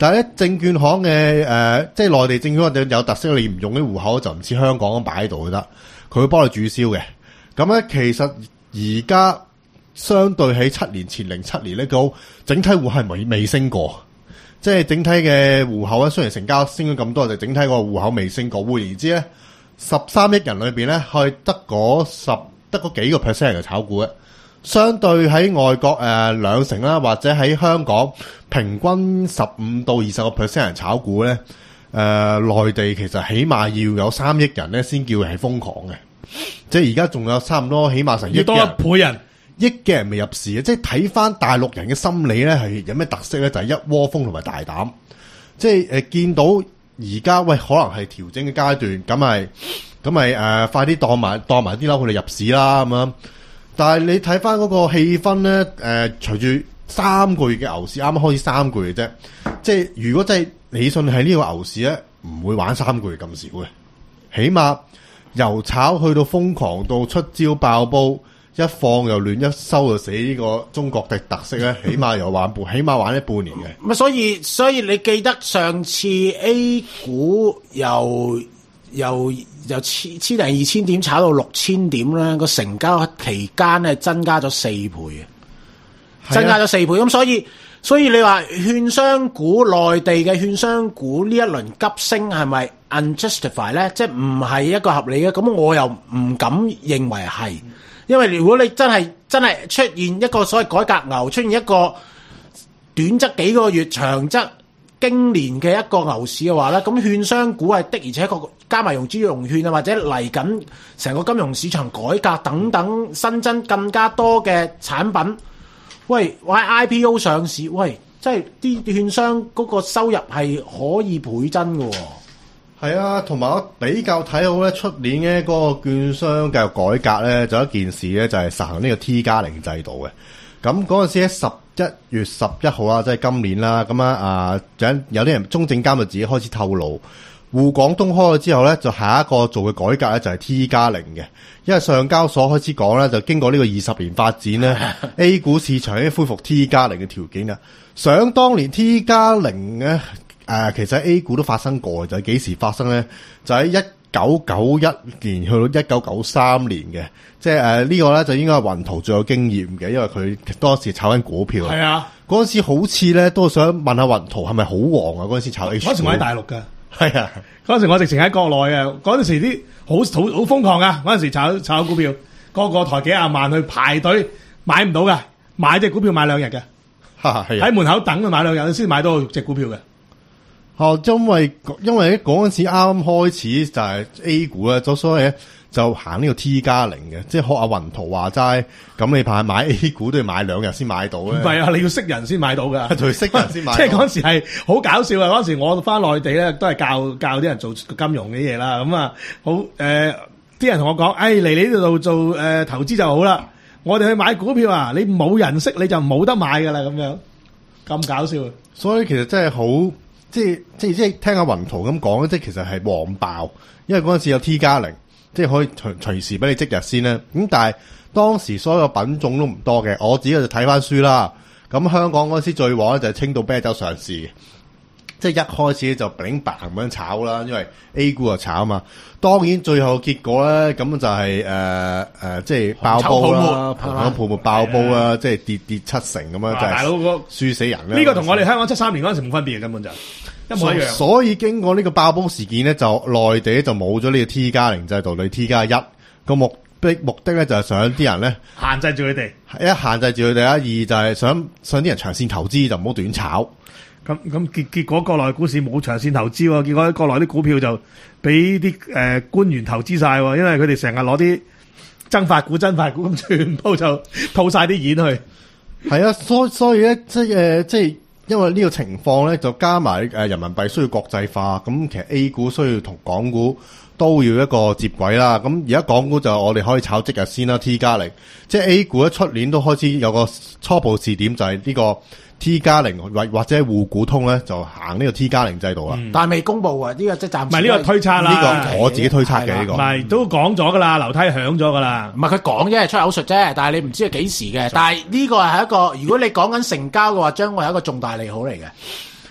但係咧，證券行嘅誒、呃，即係內地證券行有特色，你唔用啲戶口就唔似香港咁擺喺度就得，佢會幫你註銷嘅。咁咧，其實而家相對喺七年前零七年呢個整體戶係未未升過，即係整體嘅戶口咧，雖然成交升咗咁多，就整體個戶口未升過。換言之咧，十三億人裏邊咧，係得嗰十得嗰幾個 percent 係炒股嘅。相對喺外國誒兩、呃、成啦，或者喺香港平均十五到二十個 percent 人炒股咧，誒、呃、內地其實起碼要有三億人咧先叫係瘋狂嘅，即係而家仲有差唔多起碼成億人， 要多一倍人， 億嘅人未入市嘅，即係睇翻大陸人嘅心理咧係有咩特色咧？就係、是、一窩蜂同埋大膽，即係誒、呃、見到而家喂可能係調整嘅階段，咁咪咁咪誒快啲當埋當埋啲樓佢哋入市啦咁樣。但係你睇翻嗰個氣氛咧，誒、呃，隨住三個月嘅牛市，啱啱開始三個月啫，即係如果真係你信係呢個牛市咧，唔會玩三個月咁少嘅，起碼由炒去到瘋狂到出招爆煲，一放又亂，一收就死，呢個中國嘅特色咧，起碼又玩半，起碼玩咗半年嘅。 咁所以所以你記得上次 A 股由由由千千零二千點炒到六千點咧，個成交期間咧增加咗四倍嘅，增加咗四倍。咁所以所以你話券商股內地嘅券商股呢一輪急升係咪 unjustified 咧？即係唔係一個合理嘅？咁我又唔敢認為係，因為如果你真係真係出現一個所謂改革牛，出現一個短則幾個月，長則經年嘅一個牛市嘅話咧，咁券商股係的，而且確加埋融資融券啊，或者嚟緊成個金融市場改革等等，新增更加多嘅產品，喂，或者 I P O 上市，喂，即係啲券商嗰個收入係可以倍增嘅喎。 係啊，同埋我比較睇好咧，出年嘅嗰個券商教育改革咧，就有一件事咧，就係實行呢個 T 加零制度嘅。咁嗰陣時喺十一月十一號啦，即係今年啦，咁啊啊，有啲人中證監就自己開始透露，滬港通開咗之後咧，就下一個做嘅改革咧就係 T 加零嘅，因為上交所開始講咧，就經過呢個二十年發展咧，A 股市場已經恢復 T 加零嘅條件啦。想當年 T 加零咧，誒，其實喺 A 股都發生過，就係幾時發生咧？就喺一九九一年去到一九九三年嘅，即係誒、呃這個、呢個咧就應該係雲圖最有經驗嘅，因為佢當時炒緊股票。係啊，嗰陣時好似咧都想問下雲圖係咪好旺啊？嗰陣時炒 H 股。嗰時我喺大陸㗎。係啊，嗰陣時我直情喺國內啊，嗰陣時啲好好好瘋狂啊！嗰陣時炒炒股票，個個抬幾廿萬去排隊買唔到㗎，買隻股票買兩日嘅，喺、啊、門口等佢買兩日先買到隻股票嘅。哦，因為因為喺嗰陣時啱啱開始就係 A 股咧，咁所以咧就行呢個 T 加零嘅，即係學阿雲圖話齋，咁你怕買 A 股都要買兩日先買到咧。唔係啊，你要識人先買到噶，仲要識人先買到。即係嗰陣時係好搞笑啊！嗰陣時我翻內地咧，都係教教啲人做金融嘅嘢啦。咁啊，好誒，啲、呃、人同我講，誒嚟你呢度做誒、呃、投資就好啦。我哋去買股票啊，你冇人識你就冇得買噶啦，咁樣咁搞笑。所以其實真係好。即係即係即係聽阿雲圖咁講咧，即係其實係旺爆，因為嗰陣時有 T 加零，即係可以隨隨時俾你即日先啦。咁但係當時所有品種都唔多嘅，我自己就睇翻書啦。咁香港嗰陣時最旺咧就係青島啤酒上市，即係一開始就 bling bang 咁樣炒啦，因為 A 股就炒啊嘛。當然最後結果咧，咁就係誒誒，即係爆煲啦，紅酒泡沫爆煲啦，即係跌跌七成咁樣，就係大佬個輸死人啦。呢個同我哋香港七三年嗰陣時冇分別嘅，根本就一模一樣。所以經過呢個爆煲事件咧，就內地就冇咗呢個 T 加零制度，你 T 加一個目的目的咧就係想啲人咧限制住佢哋，一限制住佢哋啦，二就係想想啲人長線投資就唔好短炒。咁咁結結果國內股市冇長線投資喎，結果國內啲股票就俾啲誒官員投資晒喎，因為佢哋成日攞啲增發股、增發股咁，全部就套晒啲錢去。係啊，所所以咧，即係誒，即係因為呢個情況咧，就加埋誒人民幣需要國際化，咁其實 A 股需要同港股都要一個接軌啦。咁而家港股就我哋可以炒即日先啦 ，T 加零，即係 A 股一出年都開始有個初步試點，就係呢個。T 加零或或者滬股通咧就行呢個 T 加零制度啦、嗯，但係未公布啊！呢、這個即係暫時唔係呢個推測啦，呢、這個我自己推測嘅呢個，唔係都講咗噶啦，樓梯響咗噶啦，唔係佢講啫，係出口術啫，但係你唔知係幾時嘅。但係呢個係一個，如果你講緊成交嘅話，將會係一個重大利好嚟嘅。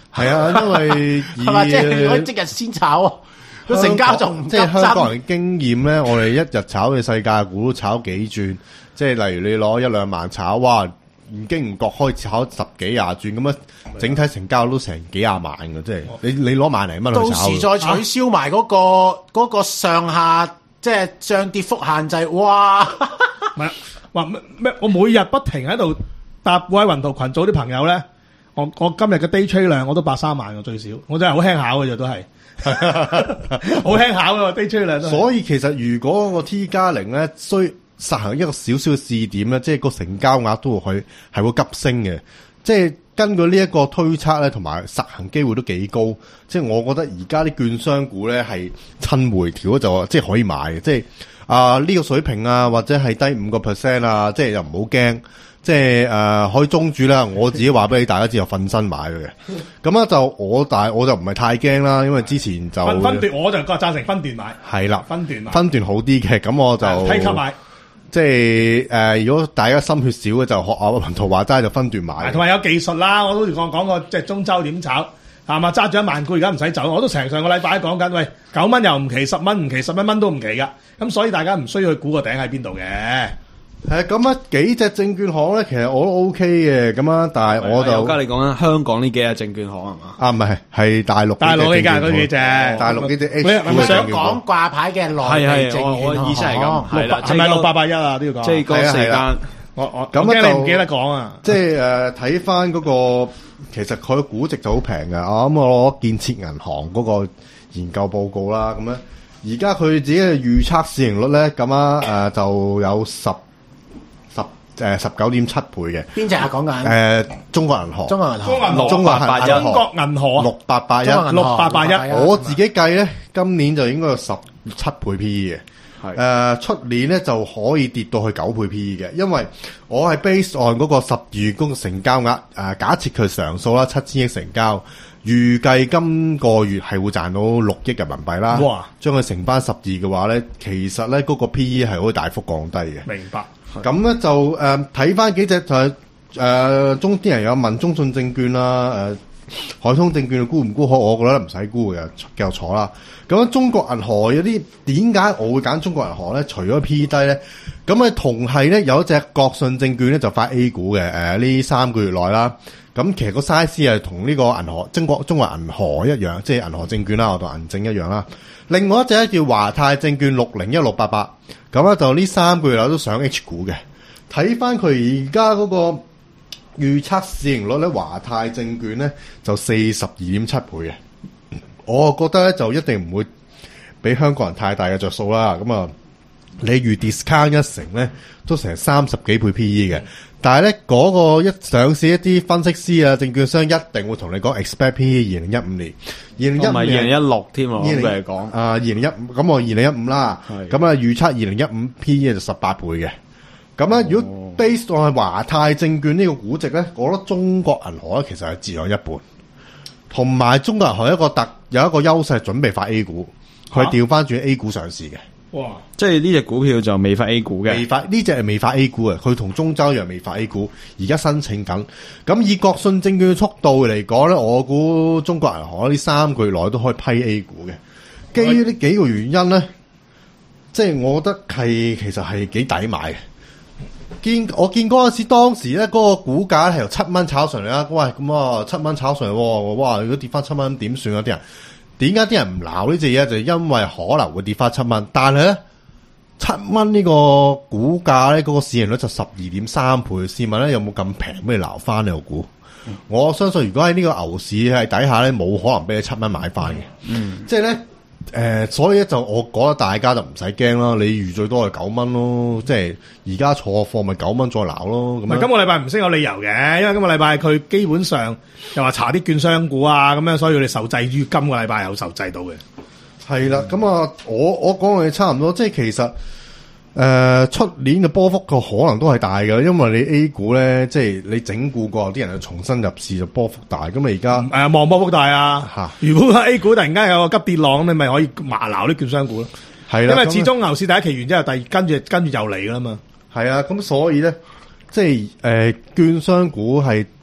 係啊，因為係嘛，即係可以即日先炒啊，個成交仲唔即係香港人經驗咧，我哋一日炒嘅世界股都炒幾轉，即係例如你攞一兩萬炒，哇，唔經唔覺開始炒十幾廿轉咁啊，整體成交都成幾廿萬嘅，即係你你攞萬零蚊去炒。 到時再取消埋嗰個嗰個上下，即係漲跌幅限制，哇！ 唔係話咩咩？我每日不停喺度答位雲圖群組啲朋友咧，我我今日嘅 day trade 量我都百三萬嘅最少，我真係好輕巧嘅啫，都係好輕巧嘅 day trade 量。 所以其實如果個 T 加零咧，需實行一個少少嘅試點咧，即係個成交額都會去係會急升嘅。即係根據呢一個推測咧，同埋實行機會都幾高。即係我覺得而家啲券商股咧係趁回調就即係可以買嘅。即係啊呢個水平啊，或者係低五個 percent 啊，即係又唔好驚。即係誒、呃、可以中注啦。我自己話俾大家知，有瞓身買嘅。咁啊就我但係我就唔係太驚啦，因為之前就分分段我就覺得贊成分段買。 係啦， 分段買， 分段好啲嘅。咁我就梯級買。 即係誒、呃，如果大家心血少嘅就學阿雲圖話齋就分段買， 同埋有技術啦。我都講講過，即係中州點炒，係嘛？揸住一萬股而家唔使走，我都成上個禮拜講緊，喂九蚊又唔奇，十蚊唔奇，十一蚊都唔奇噶。咁所以大家唔需要去估個頂喺邊度嘅。 係咁啊，幾隻證券行咧，其實我都 OK 嘅。咁啊，但係我就而家你講緊香港呢幾隻證券行係嘛？ 啊，唔係係大陸大陸呢家嗰幾隻， 大陸呢啲 H 股你想講掛牌嘅內地證券我我意思係咁，係啦， 係咪六八八一啊？都要講， 即係嗰時間， 我我咁驚你唔記得講啊！ 即係誒睇翻嗰個，其實佢嘅估值就好平嘅。我諗我攞建設銀行嗰個研究報告啦，咁咧而家佢自己嘅預測市盈率咧，咁啊誒就有十。誒十九點七倍嘅， 邊隻啊？講緊誒中國銀行， 中國銀行， 中國銀行， 中國銀行六八八一， 六八八一。 我自己計咧，今年就應該有十七倍 P E 嘅，係誒出年咧就可以跌到去九倍 P E 嘅，因為我係 base on 嗰個十二月嗰個成交額誒、呃，假設佢常數啦，七千億成交，預計今個月係會賺到六億人民幣啦。哇！將佢乘翻十二嘅話咧，其實咧嗰個 P E 係可以大幅降低嘅。 明白。 咁咧就誒睇翻幾隻就係、是、誒、呃、中啲人有問中信證券啦，誒、呃、海通證券沽唔沽好？我覺得唔使沽嘅，繼續坐啦。咁中國銀行有啲點解我會揀中國銀行咧？除咗 P E 低咧，咁啊同係咧有一隻國信證券咧就發 A 股嘅，誒呢三個月內啦。咁其實個 size 係同呢個銀行中國中國銀河一樣，即係銀河證券啦，我同銀證一樣啦。另外一隻咧叫華泰證券六零一六八八，咁咧就呢三個月內都上 H 股嘅。睇翻佢而家嗰個預測市盈率咧，華泰證券咧就四十二點七倍嘅。我覺得咧就一定唔會俾香港人太大嘅着數啦。咁啊，你預 discount 一成咧都成三十幾倍 P E 嘅。但係咧嗰個一上市一啲分析師啊、證券商一定會同你講 expect P E 二零一五年，二零一五年二零一六添喎，咁嚟講啊，二零一五咁我二零一五啦，咁啊預測二零一五 P E 就十八倍嘅。咁咧，如果 based on 華泰證券呢個估值咧，我覺得中國銀行咧其實係佔咗一半，同埋中國銀行一個特有一個優勢，準備發 A 股，佢調翻轉 A 股上市嘅。 哇！即係呢隻股票就未發 A 股嘅， 未發呢隻係未發 A 股嘅，佢同中州一樣未發 A 股，而家申請緊。咁以國信證券嘅速度嚟講咧，我估中國銀行呢三個月內都可以批 A 股嘅。基於呢幾個原因咧，即係我覺得係其實係幾抵買嘅。見我見嗰陣時，當時咧嗰個股價係由七蚊炒上嚟啦。喂，咁啊七蚊炒上嚟，哇！如果跌翻七蚊點算啊？啲人點解啲人唔鬧呢隻嘢？就係因為可能會跌翻七蚊，但係咧七蚊呢個股價咧，嗰個市盈率就十二點三倍。試問咧有冇咁平俾你鬧翻呢個股？嗯、我相信如果喺呢個牛市係底下咧，冇可能俾你七蚊買翻嘅。嗯，即係咧。誒、呃，所以咧就我覺得大家就唔使驚啦，你預最多係九蚊咯，即係而家坐貨咪九蚊再鬧咯。咁今個禮拜唔升有理由嘅，因為今個禮拜佢基本上又話查啲券商股啊，咁樣，所以佢哋受制於今個禮拜有受制到嘅。 係啦，咁啊，我我講嘅嘢差唔多，即係其實誒出年嘅波幅個可能都係大嘅，因為你 A 股咧，即係你整固過，啲人就重新入市就波幅大，咁啊而家誒望波幅大啊吓！如果 A 股突然間有個急跌浪，咁你咪可以麻撈啲券商股咯。係啦，因為始終牛市第一期完之後，第二跟住跟住又嚟噶啦嘛。 係啊，咁所以咧，即係誒券商股係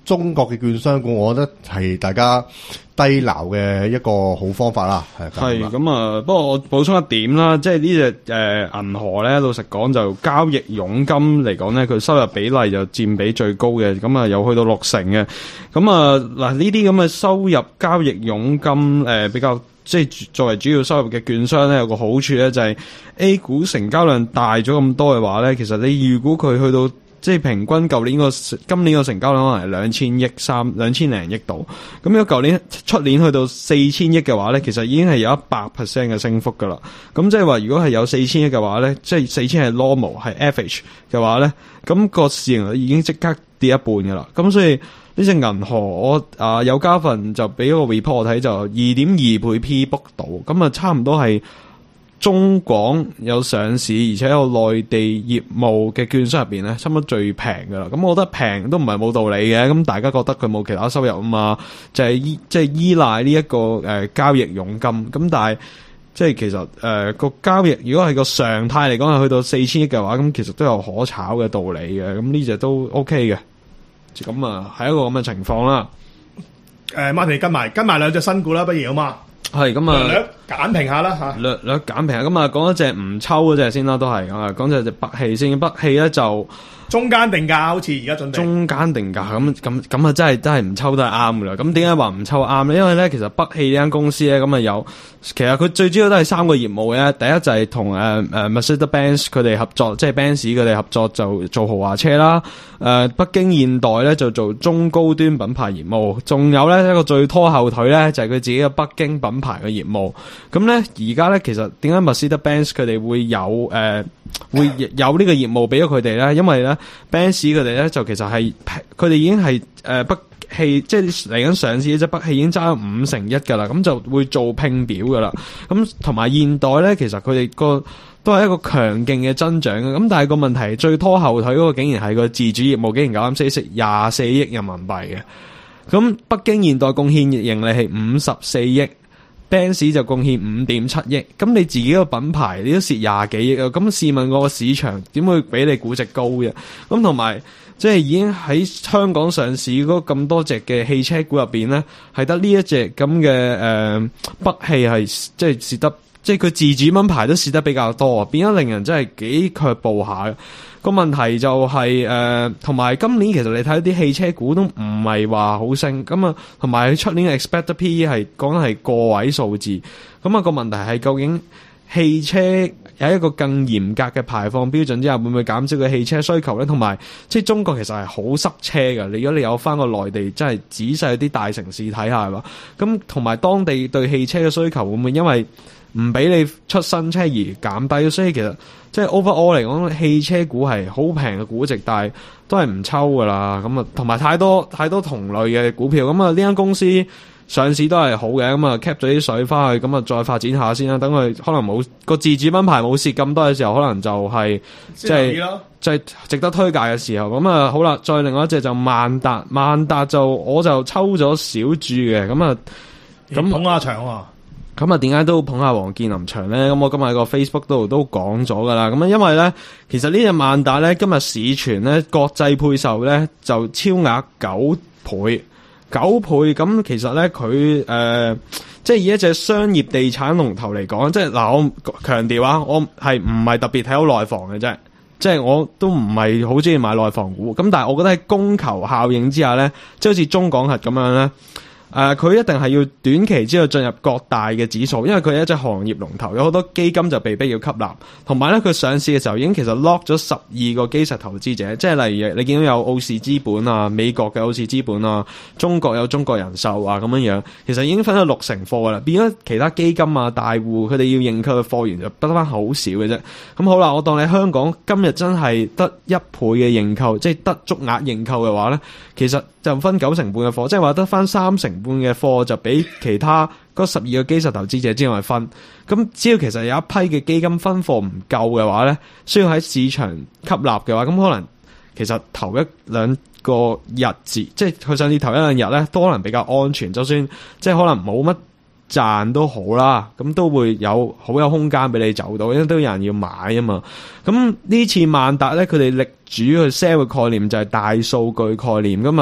中國嘅券商股，我覺得係大家低撈嘅一個好方法啦。係係咁啊，不過我補充一點啦，即係呢隻誒銀河咧，老實講就交易佣金嚟講咧，佢收入比例就佔比最高嘅，咁啊有去到六成嘅。咁啊嗱，呢啲咁嘅收入交易佣金誒、呃、比較。即係作為主要收入嘅券商咧，有個好處咧就係 A 股成交量大咗咁多嘅話咧，其實你預估佢去到即係平均舊年個今年個成交量可能係兩千億三兩千零億度，咁如果舊年出年去到四千億嘅話咧，其實已經係有一百 percent 嘅升幅噶啦。咁即係話如果係有四千億嘅話咧，即係四千係 normal 係 average 嘅話咧，咁個市盈率已經即刻跌一半噶啦。咁所以呢隻銀河我啊有家份就俾個 report 我睇，就二點二倍 P book 到，咁啊差唔多係中廣有上市而且有內地業務嘅券商入邊咧，差唔多最平噶啦。咁我覺得平都唔係冇道理嘅，咁大家覺得佢冇其他收入啊嘛，就係、是、依即係依賴呢、這、一個誒、呃、交易佣金。咁但係即係其實誒、呃、個交易如果係個常態嚟講係去到四千億嘅話，咁其實都有可炒嘅道理嘅。咁呢隻都 OK 嘅。咁啊，係一個咁嘅情況啦。 誒，馬田跟埋跟埋兩隻新股啦，不如好嘛？ 係咁啊， 略簡評下啦吓。 略略簡評下，咁啊，講一隻唔抽嗰隻先啦，都係啊，講隻隻北汽先。北汽咧就中間定價，好似而家準備。中間定價咁咁咁啊，真係真係唔抽都係啱噶啦。咁點解話唔抽啱咧？因為咧，其實北汽呢間公司咧，咁啊有，其實佢最主要都係三個業務嘅。第一就係同誒誒 Mercedes-Benz 佢哋合作，即係 Benz 佢哋合作就做豪華車啦。誒、呃，北京現代咧就做中高端品牌業務，仲有咧一個最拖後腿咧就係、是、佢自己嘅北京品牌嘅業務。咁咧而家咧其實點解 Mercedes-Benz 佢哋會有誒、呃、會有呢個業務俾咗佢哋咧？因為咧 Benz 佢哋咧就其實係佢哋已經係誒、呃、北汽即係嚟緊上市，即係北汽已經揸咗五成一噶啦，咁就會做拼表噶啦。咁同埋現代咧，其實佢哋個都係一個強勁嘅增長嘅。咁但係個問題最拖後腿嗰個竟然係個自主業務，竟然夠膽死食廿四億人民幣嘅。咁北京現代貢獻盈利係五十四億。Benz 就貢獻五點七億，咁你自己個品牌你都蝕廿幾億啊！咁試問個市場點會俾你估值高嘅？咁同埋即係已經喺香港上市嗰咁多隻嘅汽車股入邊咧，係得呢一隻咁嘅誒北汽係即係蝕得，即係佢自主品牌都蝕得比較多啊，變咗令人真係幾卻步下。個問題就係、是、誒，同、呃、埋今年其實你睇啲汽車股都唔係話好升，咁啊，同埋佢出年嘅 expected P E 係講緊係個位數字，咁啊個問題係究竟汽車有一個更嚴格嘅排放標準之下，會唔會減少嘅汽車需求咧？同埋即係中國其實係好塞車㗎，你如果你有翻個內地，真係仔細啲大城市睇下係嘛，咁同埋當地對汽車嘅需求會唔會因為唔俾你出新車而減低？所以其實即係 overall 嚟講，汽車股係好平嘅估值，但係都係唔抽噶啦。咁啊，同埋太多太多同類嘅股票，咁啊呢間公司上市都係好嘅，咁啊 cap 咗啲水翻去，咁啊再發展下先啦。等佢可能冇個自主品牌冇蝕咁多嘅時候，可能就係即係即係值得推介嘅時候。咁啊好啦，再另外一隻就萬達，萬達就我就抽咗小注嘅，咁啊咁捧下場啊！ 咁啊，點解都捧下王健林場咧？咁我今日喺個 Facebook 度都講咗噶啦。咁啊，因為咧，其實呢隻萬達咧，今日市傳咧國際配售咧就超額九倍，九倍。咁其實咧，佢誒、呃，即係以一隻商業地產龍頭嚟講，即係嗱，我強調啊，我係唔係特別睇好內房嘅啫，即係我都唔係好中意買內房股。咁但係我覺得喺供求效應之下咧，即係好似中港核咁樣咧。誒、呃，佢一定係要短期之後進入各大嘅指數，因為佢係一隻行業龍頭，有好多基金就被逼要吸納。同埋咧，佢上市嘅時候已經其實 lock 咗十二個基石投資者，即係例如你見到有奧士資本啊、美國嘅奧士資本啊、中國有中國人壽啊咁樣樣，其實已經分咗六成貨噶啦。變咗其他基金啊、大戶佢哋要認購嘅貨源就得翻好少嘅啫。咁好啦，我當你香港今日真係得一倍嘅認購，即係得足額認購嘅話咧，其實就分九成半嘅貨，即係話得翻三成半嘅貨就俾其他嗰十二個基石投資者之外分。咁只要其實有一批嘅基金分貨唔夠嘅話咧，需要喺市場吸納嘅話，咁可能其實頭一兩個日子，即係佢上次頭一兩日咧，都可能比較安全。就算即係可能冇乜賺都好啦，咁都會有好有空間俾你走到，因為都有人要買啊嘛。咁呢次萬達咧，佢哋力主去 sell 嘅概念就係大數據概念噶嘛。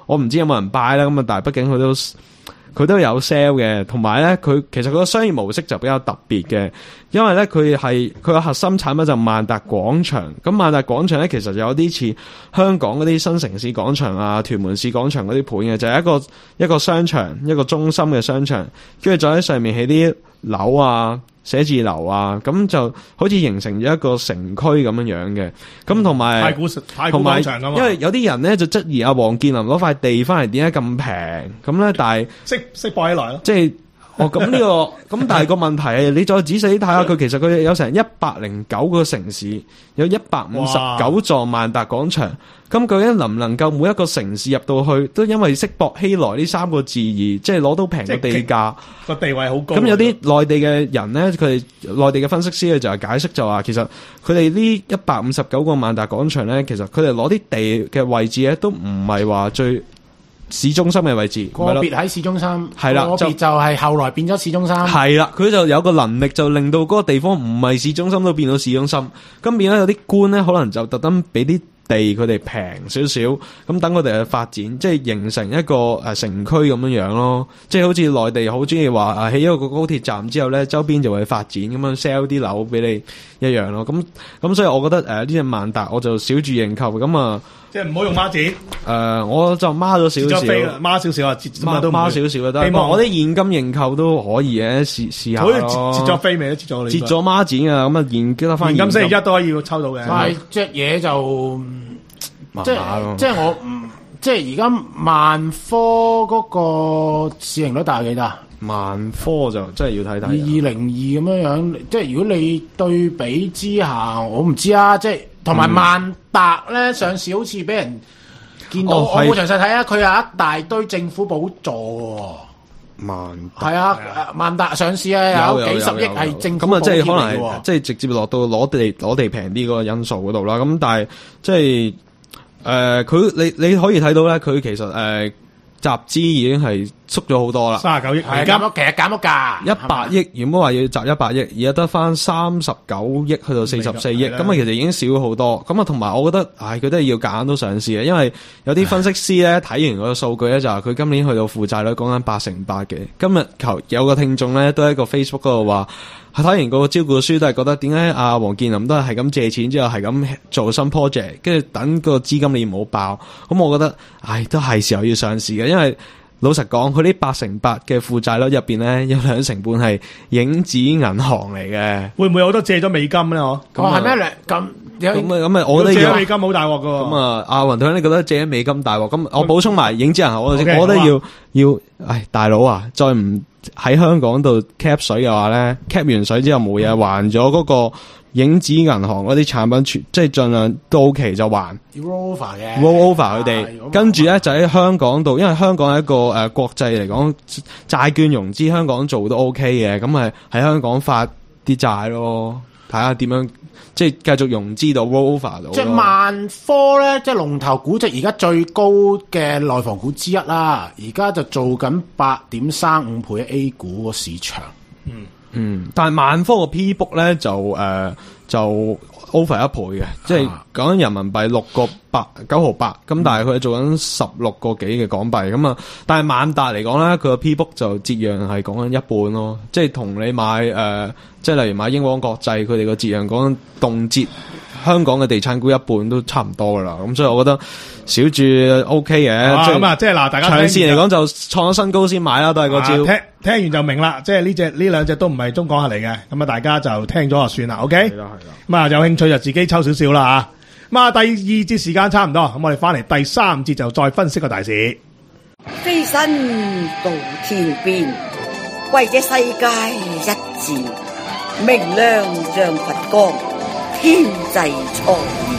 我唔知有冇人 buy 啦。咁啊，但係畢竟佢都佢都有 sell 嘅，同埋咧佢其實佢個商業模式就比較特別嘅，因為咧佢係佢個核心產品就萬達廣場。咁萬達廣場咧其實有啲似香港嗰啲新城市廣場啊、屯門市廣場嗰啲盤嘅，就係、是、一個一個商場，一個中心嘅商場，跟住再喺上面起啲樓啊、寫字樓啊，咁就好似形成咗一個城區咁樣樣嘅。咁同埋太古太古廣場㗎嘛， 因為有啲人咧就質疑阿黃建林攞塊地翻嚟點解咁平咁咧，但係識識博起來咯， 即係哦咁呢、這個咁，但係個問題係你再仔細啲睇下佢，其實佢有成一百零九個城市，有一百五十九座萬達廣場。咁究竟能唔能夠每一個城市入到去，都因為識博希萊呢三個字而即係攞到平嘅地價， 個地位好高。 咁有啲內地嘅人咧，佢哋內地嘅分析師咧就係解釋就話，其實佢哋呢一百五十九個萬達廣場咧，其實佢哋攞啲地嘅位置咧，都唔係話最市中心嘅位置， 個別喺市中心， 係啦， 個別就係後來變咗市中心， 係啦，佢就有個能力就令到嗰個地方唔係市中心都變到市中心，咁變咗有啲官咧可能就特登俾啲地佢哋平少少，咁等佢哋去發展，即係形成一個誒城區咁樣樣咯。即係好似內地好中意話啊，起咗個高鐵站之後咧，周邊就會發展咁樣 sell 啲樓俾你一樣咯。咁咁所以我覺得誒呢隻萬達我就少住認購咁啊。 即係唔好用孖展。誒、 呃，我就孖咗少少， 孖少少啊， 孖都孖少少啊，得。希望我啲現金認購都可以嘅，試試下咯。 好似截咗飛未？截咗你。 截咗孖展啊，咁啊現金得翻。 現金星期一都可以抽到嘅。 但係隻嘢就麻即係即係我唔即係而家萬科嗰個市盈率大係幾多？ 萬科就真係要睇睇。二二零二咁樣樣，即係如果你對比之下，我唔知啊，即係。同埋萬達咧上市好似俾人見到， 哦、 我冇詳細睇啊！佢有一大堆政府補助喎。 萬係啊，萬達上市啊，有幾十億係政府補貼嚟嘅喎。 咁啊，即係可能係即係直接落到攞地攞地平啲嗰個因素嗰度啦。咁但係即係誒，佢、呃、你你可以睇到咧，佢其實誒。呃集資已經係縮咗好多啦， 三十九億， 係減咗，其實減咗價一百億，原本話要集一百億，而家得翻三十九億去到四十四億，咁啊其實已經少咗好多。咁啊同埋我覺得，唉，佢都係要夾硬都上市嘅，因為有啲分析師咧睇完嗰個數據咧，就話佢今年去到負債率講緊八成八嘅。今日求有個聽眾咧，都喺個 Facebook 嗰度話。睇完個招股書都係覺得點解阿黃建林都係係咁借錢之後係咁做新 project， 跟住等個資金鏈唔好爆。咁我覺得，唉，都係時候要上市嘅，因為老實講，佢呢八成八嘅負債率入邊咧，有兩成半係影子銀行嚟嘅。 會唔會好多借咗美金咧？我咁係咩咧？咁咁啊咁啊，我覺得借咗美金好大鑊噶。 咁啊，阿雲腿，你覺得借咗美金大鑊？咁我補充埋影子銀行，我 Okay, 我覺得要要，唉，大佬啊，再唔喺香港度 cap 水嘅話咧 ，cap 完水之後冇嘢還咗嗰個影子銀行嗰啲產品，全即係盡量到期就還。 要 roll over 嘅 roll over 佢哋，跟住咧就喺香港度，因為香港係一個誒、呃、國際嚟講債券融資，香港做都 OK 嘅，咁咪喺香港發啲債咯，睇下點樣。即係繼續融資到 roll over 到。 即係萬科咧，即係龍頭估值而家最高嘅內房股之一啦。而家就做緊八點三五倍 A 股個市場。 嗯嗯，但係萬科個 P book 咧就誒、呃、就 over 一倍嘅，即係講緊人民幣六個八九毫八，咁但係佢做緊十六個幾嘅港幣咁啊。但係萬達嚟講咧，佢個 P book 就折讓係講緊一半咯，即係同你買誒。呃即係例如買英皇國際，佢哋個折讓講動輒香港嘅地產股一半都差唔多噶啦，咁所以我覺得小注 O K 嘅。 咁啊，即係嗱，大家長線嚟講就創咗新高先買啦，都係個招。 聽聽完就明啦，即係呢隻呢兩隻都唔係中港客嚟嘅，咁啊大家就聽咗就算啦。O K。係啦係啦。咁啊有興趣就自己抽少少啦吓。咁啊第二節時間差唔多，咁我哋翻嚟第三節就再分析個大市。 飛身到天邊，為這世界一致。明亮像佛光，天際蒼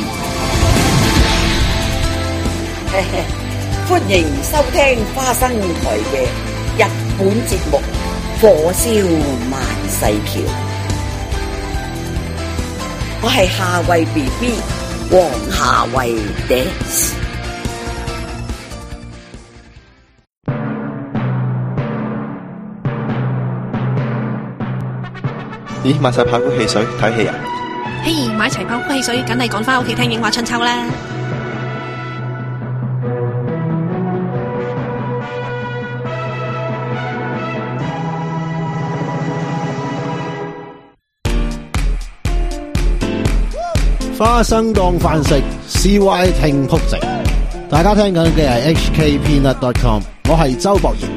現。歡迎收聽花生台嘅日本節目《火燒萬世橋》，我係夏慧 B B 黃夏慧 dance。 咦，買晒爆谷汽水睇戲啊！ 嘿，買齊爆谷汽水，梗係趕翻屋企聽影畫春秋啦！ 花生當飯食 ，C Y 聽仆直。大家聽緊嘅係 H K Peanut dot com， 我係周博賢。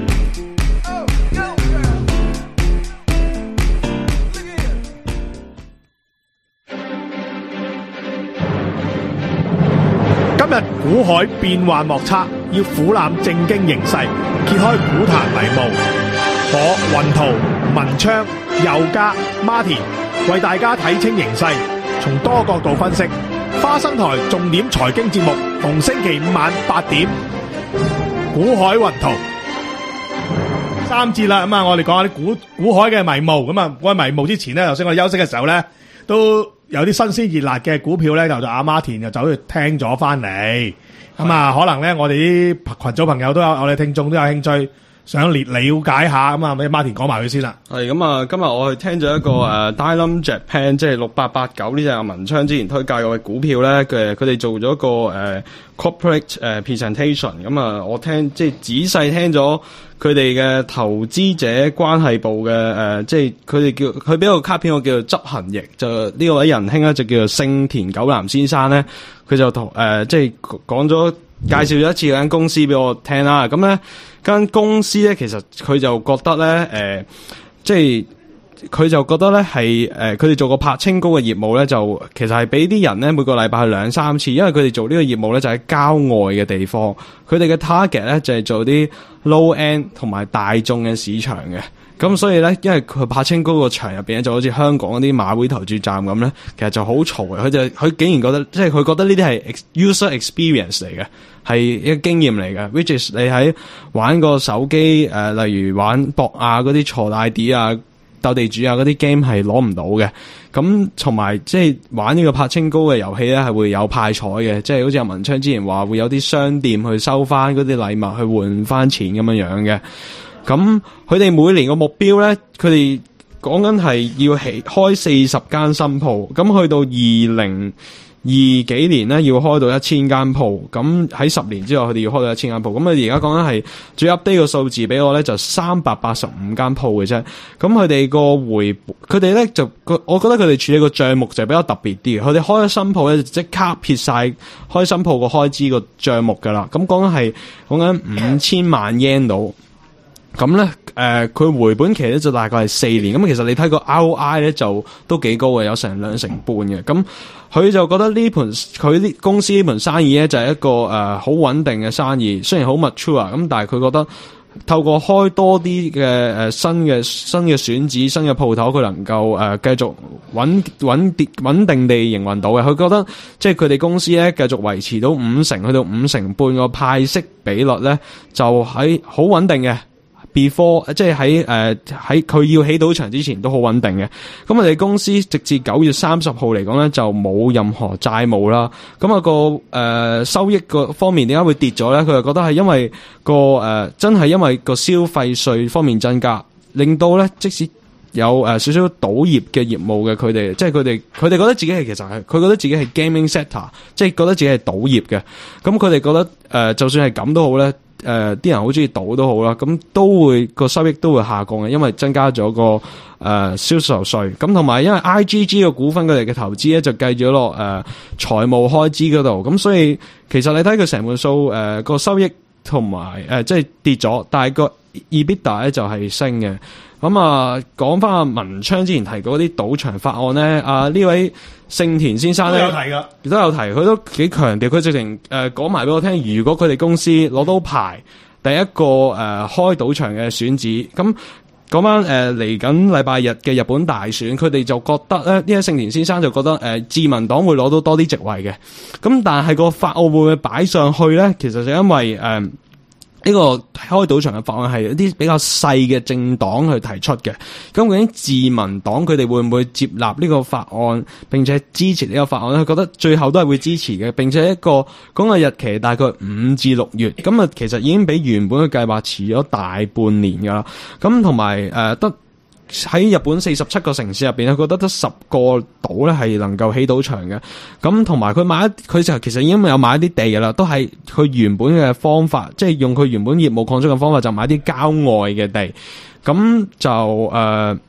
今日股海變幻莫測，要俯瞰正經形勢，揭開股壇迷霧。我雲圖、文昌、佑嘉、Martin 為大家睇清形勢，從多角度分析。花生台重點財經節目，逢星期五晚八點。股海雲圖三節啦，咁啊，我哋講下啲股股海嘅迷霧。咁啊，嗰個迷霧之前呢，頭先我哋休息嘅時候咧，都有啲新鮮熱辣嘅股票咧，就就阿 Martin 就走去聽咗翻嚟。咁啊，可能咧我哋啲群組朋友都有，我哋聽眾都有興趣想了了解下。咁啊，俾 Martin 講埋佢先啦。 係咁啊，今日我去聽咗一個誒 Dynam Japan，即係六八八九呢隻阿文昌之前推介過嘅股票咧，嘅佢哋做咗一個誒、呃、corporate 誒、呃、presentation。咁啊，我聽即係仔細聽咗佢哋嘅投資者關係部嘅誒、呃，即係佢哋叫佢俾個卡片我叫做執行役，就呢位仁兄咧就叫做勝田久南先生咧，佢就同誒、呃、即係講咗介紹咗一次嗰間公司俾我聽啦。咁咧間公司咧其實佢就覺得咧誒。呃即係佢就覺得咧係誒，佢哋做個柏青糕嘅業務咧，就其實係俾啲人咧每個禮拜去兩三次，因為佢哋做呢個業務咧就喺郊外嘅地方，佢哋嘅 target 咧就係做啲 low end 同埋大眾嘅市場嘅。咁所以咧，因為佢柏青糕個場入邊咧就好似香港嗰啲馬會投注站咁咧，其實就好嘈嘅。佢就佢竟然覺得，即係佢覺得呢啲係 user experience 嚟嘅，係一個經驗嚟嘅。which is 你喺玩個手機誒、呃，例如玩博啊嗰啲鋤大 D 啊、鬥地主啊嗰啲 game 係攞唔到嘅。咁同埋即係玩呢個柏青糕嘅遊戲咧，係會有派彩嘅，即係好似阿文昌之前話會有啲商店去收翻嗰啲禮物去換翻錢咁樣樣嘅。咁佢哋每年個目標咧，佢哋講緊係要起開四十間新鋪，咁去到二零二幾年咧要開到一千間鋪，咁喺十年之後佢哋要開到一千間鋪，咁佢哋而家講緊係最 update 個數字俾我咧就三百八十五間鋪嘅啫，咁佢哋個回佢哋咧就我覺得佢哋處理個帳目就比較特別啲嘅，佢哋開咗新鋪咧就即刻撇晒開新鋪個開支個帳目噶啦，咁講緊係講緊五千萬 yen 到。咁咧，誒、呃，佢回本期咧就大概係四年。咁其實你睇個 R O I 咧就都幾高嘅，有成兩成半嘅。咁佢就覺得呢盤佢呢公司呢盤生意咧就係一個誒好穩定嘅生意，雖然好 mature 咁，但係佢覺得透過開多啲嘅誒新嘅新嘅選址、新嘅鋪頭，佢能夠誒、呃、繼續穩穩定穩定地營運到嘅。佢覺得即係佢哋公司咧繼續維持到五成去到五成半個派息比率咧，就喺好穩定嘅。before 即係喺誒喺佢要起賭場之前都好穩定嘅，咁我哋公司直至九月三十號嚟講咧就冇任何債務啦。咁啊個誒、呃、收益個方面點解會跌咗咧？佢就覺得係因為個誒、呃、真係因為個消費稅方面增加，令到咧即使有誒、呃、少少賭業嘅業務嘅佢哋，即係佢哋佢哋覺得自己係其實係佢覺得自己係 gaming sector， 即係覺得自己係賭業嘅。咁佢哋覺得誒、呃、就算係咁都好咧。誒、呃，啲人好中意賭都好啦，咁都會個收益都會下降嘅，因為增加咗個誒銷售稅，咁同埋因為 I G G 嘅股份佢哋嘅投資咧就計咗落誒財務開支嗰度，咁所以其實你睇佢成本數誒個收益同埋誒即係跌咗，但係個 EBITDA 咧就係升嘅。咁啊，講翻阿文昌之前提過啲賭場法案咧，啊呢位勝田先生咧都有提噶，亦都有提，佢都幾強調，佢直情誒講埋俾我聽，如果佢哋公司攞到牌，第一個誒、呃、開賭場嘅選址，咁講翻誒嚟緊禮拜日嘅日本大選，佢哋就覺得咧，呢位勝田先生就覺得誒、呃、自民黨會攞到多啲席位嘅，咁但係個法案會唔會擺上去咧？其實就因為誒。呃呢個開賭場嘅法案係一啲比較細嘅政黨去提出嘅，咁究竟自民黨佢哋會唔會接納呢個法案，並且支持呢個法案咧？佢覺得最後都係會支持嘅，並且一個講嘅日期大概五至六月，咁啊其實已經比原本嘅計劃遲咗大半年噶啦，咁同埋誒得。喺日本四十七個城市入邊咧，覺得得十個島咧係能夠起賭場嘅。咁同埋佢買一，佢就其實已經有買一啲地嘅啦，都係佢原本嘅方法，即係用佢原本業務擴張嘅方法，就買啲郊外嘅地。咁就誒、呃，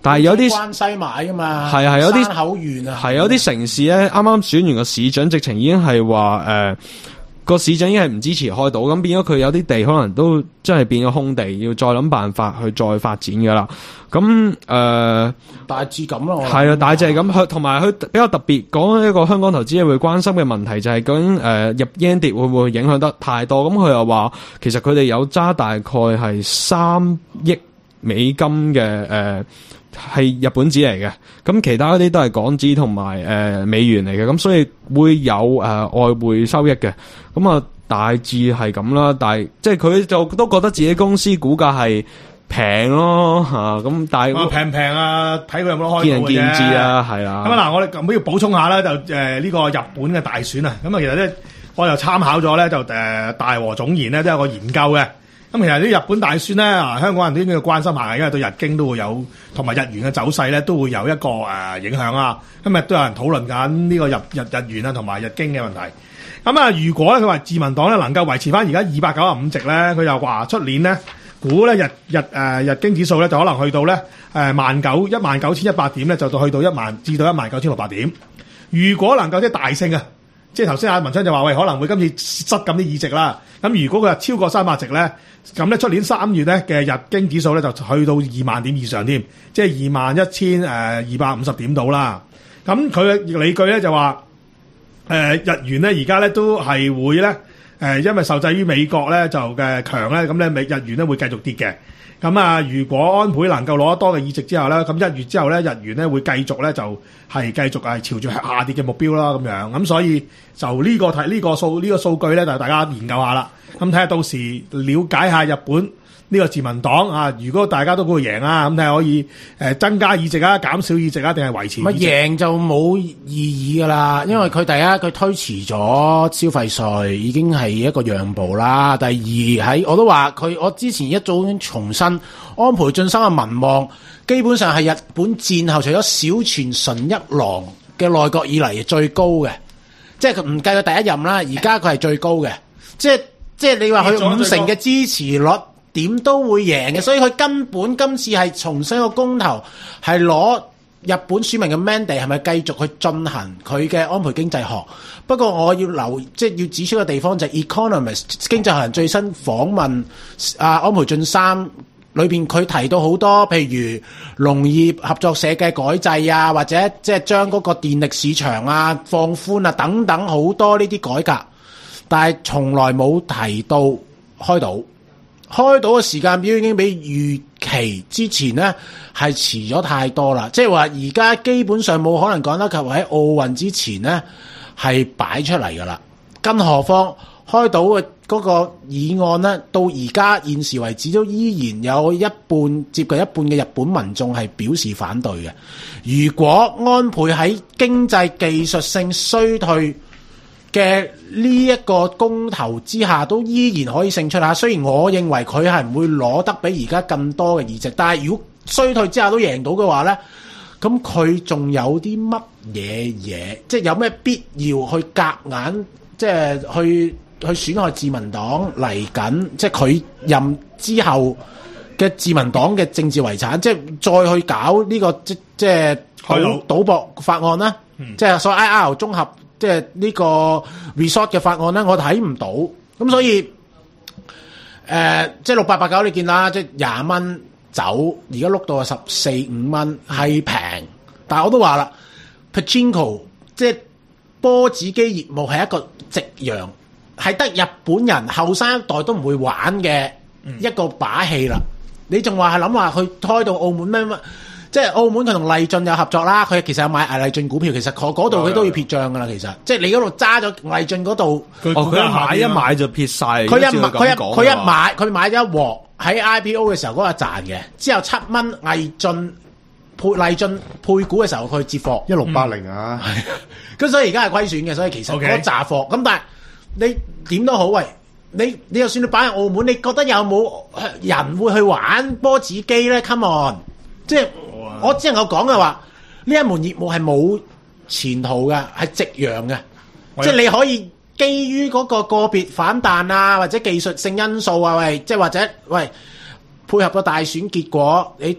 但係有啲關西買噶嘛， 係係有啲山口縣啊， 係有啲城市咧，啱啱選完個市長，直情已經係話誒個市長已經係唔支持開島，咁變咗佢有啲地可能都真係變咗空地，要再諗辦法去再發展噶啦。咁誒、呃、 大致咁咯， 係啊，大致係咁。佢同埋佢比較特別講一個香港投資者會關心嘅問題，就係究竟誒入 yen 跌會唔會影響得太多？咁佢又話其實佢哋有揸大概係三億美金嘅誒。呃係日本紙嚟嘅，咁其他嗰啲都係港紙同埋誒美元嚟嘅，咁所以會有誒、呃、外匯收益嘅，咁啊大致係咁啦，但係即係佢就都覺得自己公司股價係平咯吓，咁、啊、但係平唔平啊？睇佢有冇開到嘅啫， 見仁見智啊，係啦。 咁啊嗱，我哋咁要補充下啦，就誒呢、呃這個日本嘅大選啊，咁啊其實咧我又參考咗咧就誒、呃、大和總研咧都有個研究嘅。咁其實啲日本大選咧，啊香港人都應該要關心下，因為對日經都會有同埋日元嘅走勢咧，都會有一個誒、呃、影響啊。今日都有人討論緊呢個日日日元啊同埋日經嘅問題。咁啊，如果咧佢話自民黨咧能夠維持翻而家二百九十五席咧，佢又話出年咧估咧日日誒、呃、日經指數咧就可能去到咧誒萬九一萬九千一百點咧，就到去到一萬至到一萬九千六百點。如果能夠即係大勝啊！即係頭先阿文昌就話喂，可能會今次失咁啲議席啦。咁如果佢係超過三百席咧，咁咧出年三月咧嘅日經指數咧就去到二萬點以上添，即係二萬一千誒二百五十點到啦。咁佢嘅理據咧就話誒、呃、日元咧而家咧都係會咧誒、呃，因為受制於美國咧就嘅強咧，咁咧美日元咧會繼續跌嘅。咁啊，如果安倍能夠攞得多嘅議席之後咧，咁一月之後咧，日元咧會繼續咧就係繼續係朝住下跌嘅目標啦，咁樣。咁所以就呢個睇呢個數呢個數據咧，就大家研究下啦。咁睇下到時了解下日本呢個自民黨啊，如果大家都估佢贏啊，咁睇下可以誒增加議席啊，減少議席啊，定係維持議席？ 乜贏就冇意義噶啦，因為佢第一佢推遲咗消費稅，已經係一個讓步啦。第二喺我都話佢，我之前一早已經重申安倍晉三嘅民望，基本上係日本戰後除咗小泉純一郎嘅內閣以嚟最高嘅，即係佢唔計佢第一任啦，而家佢係最高嘅，即係即係你話佢五成嘅支持率。點都會贏嘅，所以佢根本今次係重新個公投，係攞日本選民嘅 mandate 係咪繼續去進行佢嘅安倍經濟學？不過我要留即係要指出嘅地方就係 Economist 經濟學人最新訪問啊安倍晉三裏邊，佢提到好多譬如農業合作社嘅改制啊，或者即係將嗰個電力市場啊放寬啊等等好多呢啲改革，但係從來冇提到開島。開到嘅時間表已經比預期之前呢係遲咗太多啦，即係話而家基本上冇可能講得及喺奧運之前呢係擺出嚟噶啦，更何況開到嘅嗰個議案呢，到而家現時為止都依然有一半接近一半嘅日本民眾係表示反對嘅。如果安倍喺經濟技術性衰退嘅呢一個公投之下都依然可以勝出下，雖然我認為佢係唔會攞得比而家更多嘅議席，但係如果衰退之下都贏到嘅話咧，咁佢仲有啲乜嘢嘢？即係有咩必要去夾硬，即係去去損害自民黨嚟緊，即係佢任之後嘅自民黨嘅政治遺產，即係再去搞呢個即即係賭賭博法案啦，嗯、即係所謂 I R 綜合。即係呢個 resort 嘅法案咧，我睇唔到，咁所以誒、呃，即係六八八九你見啦，即係廿蚊走，而家碌到係十四五蚊，係平。但係我都話啦 Pachinko 即係波子機業務係一個夕陽，係得日本人後生一代都唔會玩嘅一個把戲啦。嗯、你仲話係諗話去開到澳門咩乜？即係澳門佢同勵駿有合作啦，佢其實有買勵駿股票，其實嗰嗰度佢都要撇帳噶啦，其實即係你嗰度揸咗勵駿嗰度， 哦佢一買一買就撇晒。佢一買佢一佢一買佢買咗一鑊喺 I P O 嘅時候嗰個賺嘅，之後七蚊勵駿配勵駿配股嘅時候佢接貨一六八零啊， 咁所以而家係虧損嘅，所以其實嗰扎貨咁，但係你點都好喂，你你就算你擺喺澳門，你覺得有冇人會去玩波子機咧 ？Come on， 即係。我只能夠講嘅話，呢一門業務係冇前途嘅，係夕陽嘅。即係你可以基於嗰個個別反彈啊，或者技術性因素啊，喂，即係或者喂配合個大選結果，你當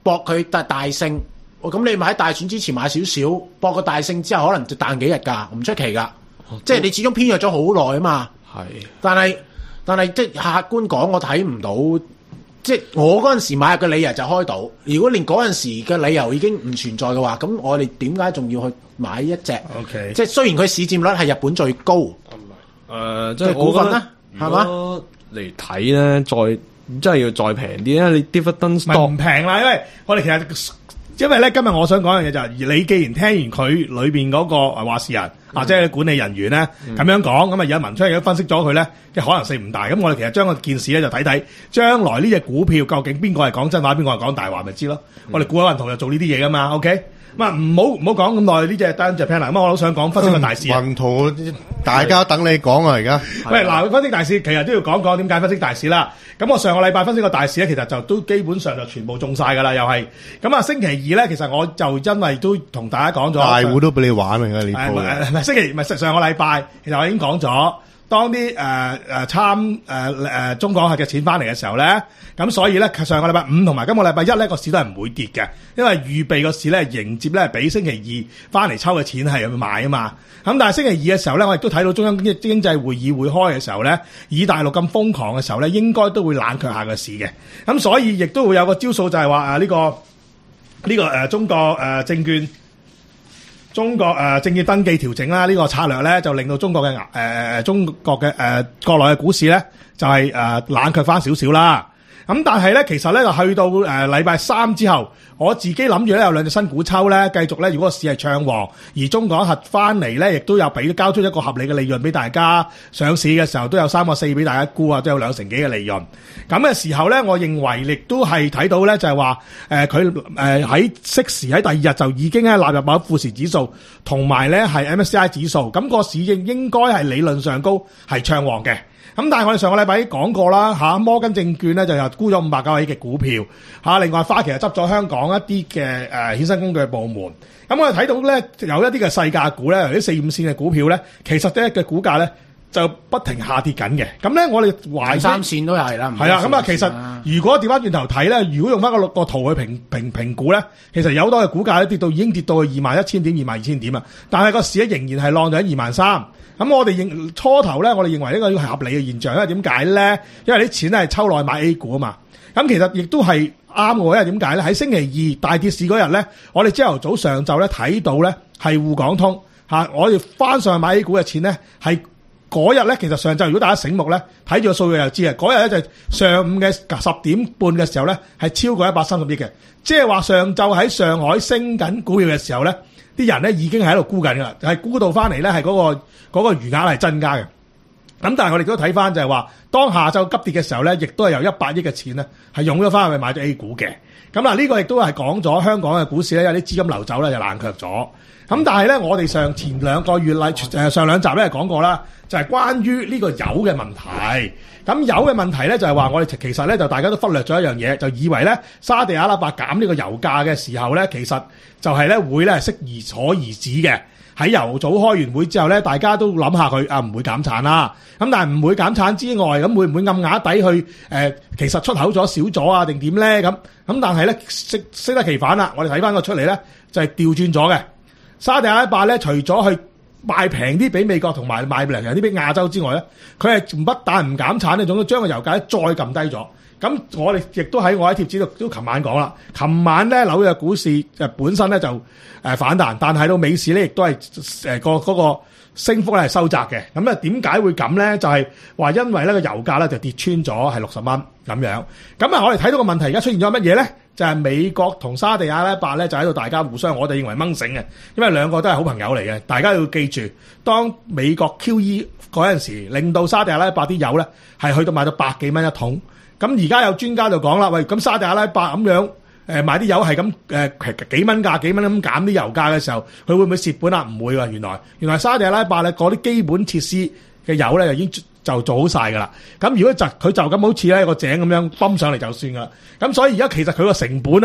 搏佢大大勝，咁你買大選之前買少少，搏個大勝之後可能就彈幾日㗎，唔出奇㗎。哦、即係你始終偏弱咗好耐啊嘛。係，但係但係即係客觀講，我睇唔到。即係我嗰陣時買入嘅理由就開到，如果連嗰陣時嘅理由已經唔存在嘅話，咁我哋點解仲要去買一隻 ？OK， 即係雖然佢市佔率係日本最高，誒、 呃，即係股份咧，係嘛嚟睇咧，再真係要再平啲啊！你 dividend stock 唔平啦，因為我哋其實因為咧今日我想講嘅嘢就係、是，你既然聽完佢裏邊嗰個誒話事人、嗯、啊，即係管理人員咧咁、嗯、樣講，咁啊而家文昌亦都分析咗佢咧嘅可能性唔大。咁我哋其實將個件事咧就睇睇將來呢隻股票究竟邊個係講真話，邊個係講大話，咪知咯。嗯、我哋股海運圖就做呢啲嘢噶嘛 ，OK。咁啊，唔好唔好講咁耐呢隻單隻 plan 啦。咁我都想講分析個大市。 運圖大家等你講啊，而家。 喂，嗱，分析大市其實都要講講點解分析大市啦。咁我上個禮拜分析個大市咧，其實就都基本上就全部中晒噶啦，又係。咁啊，星期二咧，其實我就因為都同大家講咗。大戶都俾你玩啊！而家呢鋪。唔係星期唔係上個禮拜，其實我已經講咗。當啲誒誒參誒誒中港客嘅錢翻嚟嘅時候咧，咁所以咧上個禮拜五同埋今個禮拜一咧個市都係唔會跌嘅，因為預備個市咧迎接咧俾星期二翻嚟抽嘅錢係去買啊嘛。咁但係星期二嘅時候咧，我亦都睇到中央經經濟會議會開嘅時候咧，以大陸咁瘋狂嘅時候咧，應該都會冷卻下個市嘅。咁所以亦都會有個招數就係話啊呢個呢、呢個誒、呃、中國誒、呃、證券。中國誒、呃、證券登記調整啦，呢、這個策略咧就令到中國嘅誒、呃、中國嘅誒、呃、國內嘅股市咧就係、是、誒、呃、冷卻翻少少啦。咁但係咧，其實咧就去到誒禮拜三之後，我自己諗住咧有兩隻新股抽咧，繼續咧如果個市係暢旺，而中港核翻嚟咧，亦都有俾交出一個合理嘅利潤俾大家，上市嘅時候都有三個四俾大家沽啊，都有兩成幾嘅利潤。咁嘅時候咧，我認為亦都係睇到咧，就係話誒佢誒喺適時喺第二日就已經咧納入某富時指數，同埋咧係 M S C I 指數，咁、個市應應該係理論上高係暢旺嘅。咁但係我哋上個禮拜已經講過啦嚇，摩根證券咧就又沽咗五百九十億嘅股票嚇，另外花旗又執咗香港一啲嘅誒衍生工具部門。咁我哋睇到咧有一啲嘅細價股咧，有啲四五線嘅股票咧，其實咧嘅股價咧就不停下跌緊嘅。咁咧我哋懷疑三線都係啦， 係啊。咁啊，其實如果調翻轉頭睇咧，如果用翻個六個圖去評評評估咧，其實有好多嘅股價咧跌到已經跌到去二萬一千點、二萬二千點啊。但係個市咧仍然係浪咗喺二萬三。咁我哋認初頭咧，我哋認為呢個係合理嘅現象，因為點解咧？因為啲錢係抽內買 A 股啊嘛。咁其實亦都係啱嘅，因為點解咧？喺星期二大跌市嗰日咧，我哋朝頭早上晝咧睇到咧係滬港通嚇，我哋翻上去買 A 股嘅錢咧係嗰日咧，其實上晝如果大家醒目咧睇住個數據就知嘅，嗰日咧就上午嘅十點半嘅時候咧係超過一百三十億嘅，即係話上晝喺上海升緊股票嘅時候咧，啲人咧已經係喺度沽緊㗎啦，係沽到翻嚟咧係嗰個。嗰個餘額係增加嘅，咁但係我哋都睇翻就係話，當下晝急跌嘅時候咧，亦都係有一百億嘅錢咧係用咗翻去買咗 A 股嘅。咁嗱，呢個亦都係講咗香港嘅股市咧有啲資金流走咧就冷卻咗。咁但係咧，我哋上前兩個月嚟誒上兩集咧講過啦，就係關於呢個油嘅問題。咁油嘅問題咧就係話我哋其實咧就大家都忽略咗一樣嘢，就以為咧沙地阿拉伯減呢個油價嘅時候咧，其實就係咧會咧適宜可而止嘅。喺油組開完會之後咧，大家都諗下佢啊唔會減產啦。咁但係唔會減產之外，咁會唔會暗啞底去誒、呃？其實出口咗少咗啊？定點咧？咁咁但係咧適適得其反啦。我哋睇翻個出嚟咧，就係調轉咗嘅。沙地阿拉伯咧，除咗去賣平啲俾美國同埋賣平啲俾亞洲之外咧，佢係不但唔減產咧，仲要將個油價咧再撳低咗。咁我哋亦都喺我喺貼紙度都琴晚講啦。琴晚咧紐約股市就本身咧就誒反彈，但係到美市咧亦都係誒個嗰個升幅咧係收窄嘅。咁咧點解會咁咧？就係話因為呢個油價咧就跌穿咗係六十蚊咁樣。咁啊我哋睇到個問題而家出現咗乜嘢咧？就係美國同沙地阿拉伯咧就喺度大家互相，我哋認為掹繩嘅，因為兩個都係好朋友嚟嘅。大家要記住，當美國 Q E 嗰陣時，令到沙地阿拉伯啲油咧係去到賣到百幾蚊一桶。咁而家有專家就講啦，喂，咁沙地阿拉伯咁樣誒買啲油係咁誒幾蚊價幾蚊咁減啲油價嘅時候，佢會唔會蝕本啊？唔會㗎，原來原來沙地阿拉伯咧嗰啲基本設施嘅油咧就已經就做好晒㗎啦。咁如果就佢就咁好似咧個井咁樣泵上嚟就算㗎啦。咁所以而家其實佢個成本啊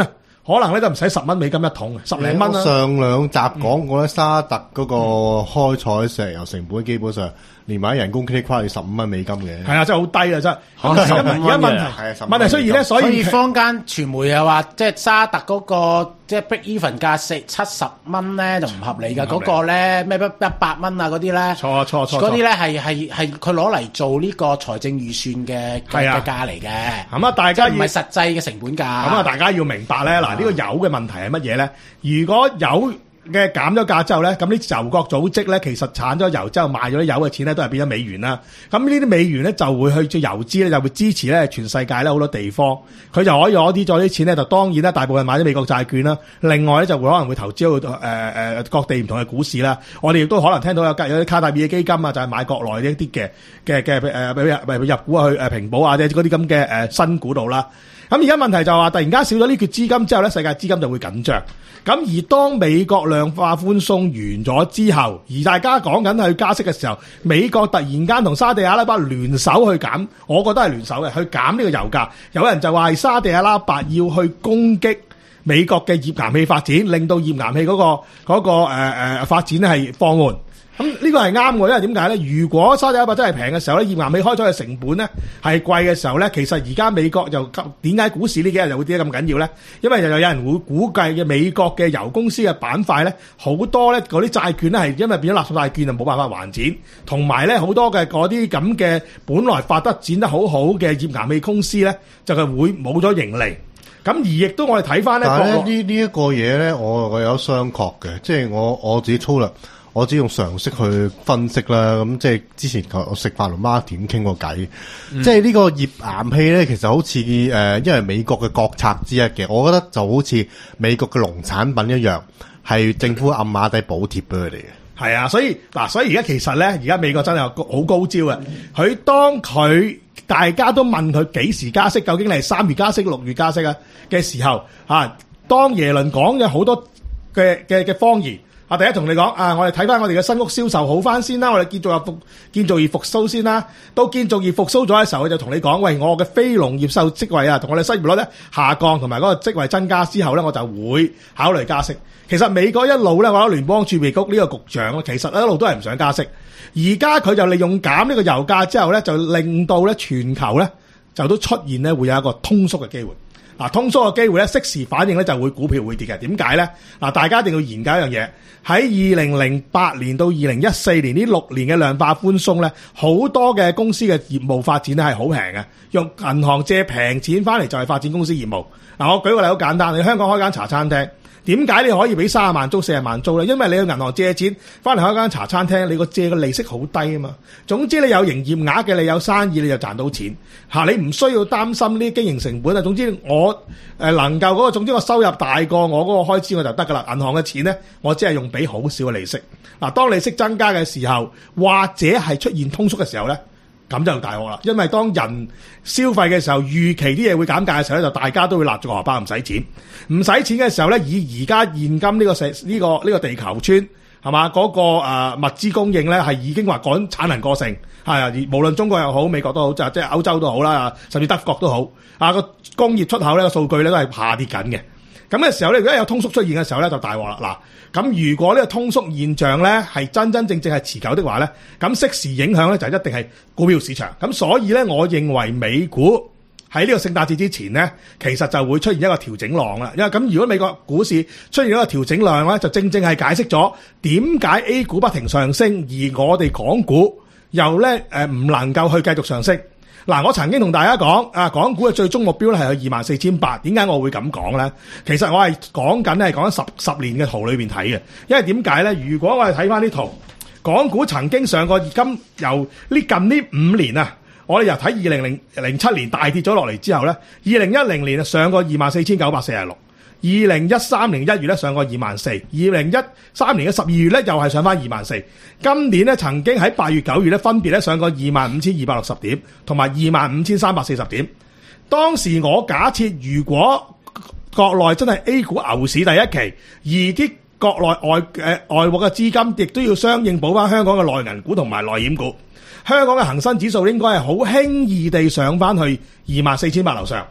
可能咧就唔使十蚊美金一桶，十零蚊啦。 上兩集講過咧，沙特嗰個開採石油成本基本上連埋人工 K 跨要十五蚊美金嘅。 係啊，真係好低啊，真係。 可能而家問題問題雖然咧，所以所以坊間傳媒又話，即係沙特嗰個即係 break even 價四七十蚊咧就唔合理㗎，嗰個咧咩一一百蚊啊嗰啲咧， 錯錯錯， 嗰啲咧係係係佢攞嚟做呢個財政預算嘅嘅價嚟嘅。 咁啊，大家唔係實際嘅成本價。 咁啊，大家要明白咧，嗱呢個油嘅問題係乜嘢咧？如果油嘅減咗價之後咧，咁啲油國組織咧，其實產咗油之後賣咗啲油嘅錢咧，都係變咗美元啦。咁呢啲美元咧就會去做油資咧，就會支持咧全世界咧好多地方，佢就可以攞啲咗啲錢咧，就當然啦，大部分買啲美國債券啦。另外咧就會可能會投資去誒誒各地唔同嘅股市啦。我哋亦都可能聽到有有啲卡塔爾嘅基金啊，就係、是、買國內一啲嘅嘅嘅誒入入股去誒平保啊，即係嗰啲咁嘅誒新股度啦。咁而家問題就係話，突然間少咗呢橛資金之後咧，世界資金就會緊張。咁而當美國量化寬鬆完咗之後，而大家講緊去加息嘅時候，美國突然間同沙地阿拉伯聯手去減，我覺得係聯手嘅，去減呢個油價。有人就話係沙地阿拉伯要去攻擊美國嘅頁岩氣發展，令到頁岩氣嗰個嗰個誒誒發展咧係放緩。咁呢個係啱嘅，因為點解咧？如果沙地阿拉伯真係平嘅時候咧，頁岩氣開採嘅成本咧係貴嘅時候咧，其實而家美國就點解股市呢幾日就會跌得咁緊要咧？因為又有人會估計嘅美國嘅油公司嘅板塊咧，好多咧嗰啲債券咧係因為變咗垃圾債券就冇辦法還錢，同埋咧好多嘅嗰啲咁嘅本來發得展得好好嘅頁岩氣公司咧，就係會冇咗盈利。咁而亦都我哋睇翻咧， 但係咧呢呢一個嘢咧，我我有商榷嘅，即係我我自己粗略。我只用常識去分析啦，咁即係之前我食飯同媽點傾過偈，嗯、即係呢個頁岩氣咧，其實好似誒、呃，因為美國嘅國策之一嘅，我覺得就好似美國嘅農產品一樣，係政府暗碼底補貼俾佢哋嘅。 係啊，所以嗱，所以而家其實咧，而家美國真係好高招嘅。佢、嗯、當佢大家都問佢幾時加息，究竟你係三月加息、六月加息啊嘅時候，啊，當耶倫講嘅好多嘅嘅嘅謊言。啊！第一同你講啊，我哋睇翻我哋嘅新屋銷售好翻先啦，我哋建造業復建造業復甦先啦。到建造業復甦咗嘅時候，佢就同你講：喂，我嘅非農業受職位啊，同我哋失業率咧下降，同埋嗰個職位增加之後咧，我就會考慮加息。其實美國一路咧，我覺得聯邦儲備局呢個局長咧，其實一路都係唔想加息。而家佢就利用減呢個油價之後咧，就令到咧全球咧就都出現咧會有一個通縮嘅機會。嗱，通縮嘅機會咧，適時反應咧就會股票會跌嘅。點解咧？嗱，大家一定要研究一樣嘢。喺二零零八年到二零一四年呢六年嘅量化寬鬆咧，好多嘅公司嘅業務發展咧係好平嘅，用銀行借平錢翻嚟就係發展公司業務。嗱，我舉個例好簡單，你香港開間茶餐廳。點解你可以俾三十萬租四十萬租咧？因為你去銀行借錢翻嚟開間茶餐廳，你個借嘅利息好低啊嘛。總之你有營業額嘅，你有生意你就賺到錢嚇，你唔需要擔心呢啲經營成本啊。總之我誒能夠嗰個，總之我收入大過我嗰個開支我就得噶啦。銀行嘅錢咧，我只係用俾好少嘅利息。嗱，當利息增加嘅時候，或者係出現通縮嘅時候咧，咁就大鑊啦。因為當人消費嘅時候，預期啲嘢會減價嘅時候咧，就大家都會立住個荷包唔使錢。唔使錢嘅時候咧，以而家現今呢個社呢個呢個地球村係嘛嗰個誒、呃、物資供應咧，係已經話趕產能過剩係啊。無論中國又好，美國都好，就即係歐洲都好啦，甚至德國都好啊。個工業出口咧個數據咧都係下跌緊嘅。咁嘅時候咧，如果有通縮出現嘅時候咧，就大鑊啦。嗱，咁如果呢個通縮現象咧係真真正正係持久的話咧，咁適時影響咧就一定係股票市場。咁所以咧，我認為美股喺呢個聖誕節之前咧，其實就會出現一個調整浪啦。因為咁，如果美國股市出現一個調整浪咧，就正正係解釋咗點解 A 股不停上升，而我哋港股又咧誒唔能夠去繼續上升。嗱，我曾經同大家講啊，港股嘅最終目標咧係去二萬四千八。點解我會咁講咧？其實我係講緊係講緊十十年嘅圖裏邊睇嘅。因為點解咧？如果我哋睇翻啲圖，港股曾經上過今由呢近呢五年啊，我哋由睇二零零零七年大跌咗落嚟之後咧，二零一零年上過二萬四千九百四十六。二零一三年一月咧上過二萬四，二零一三年嘅十二月咧又係上翻二萬四。今年咧曾經喺八月九月咧分別咧上過二萬五千二百六十點，同埋二萬五千三百四十點。當時我假設如果國內真係 A 股牛市第一期，而啲國內外誒、呃、外國嘅資金亦都要相應補翻香港嘅內銀股同埋內險股，香港嘅恒生指數應該係好輕易地上翻去二萬四千八樓上。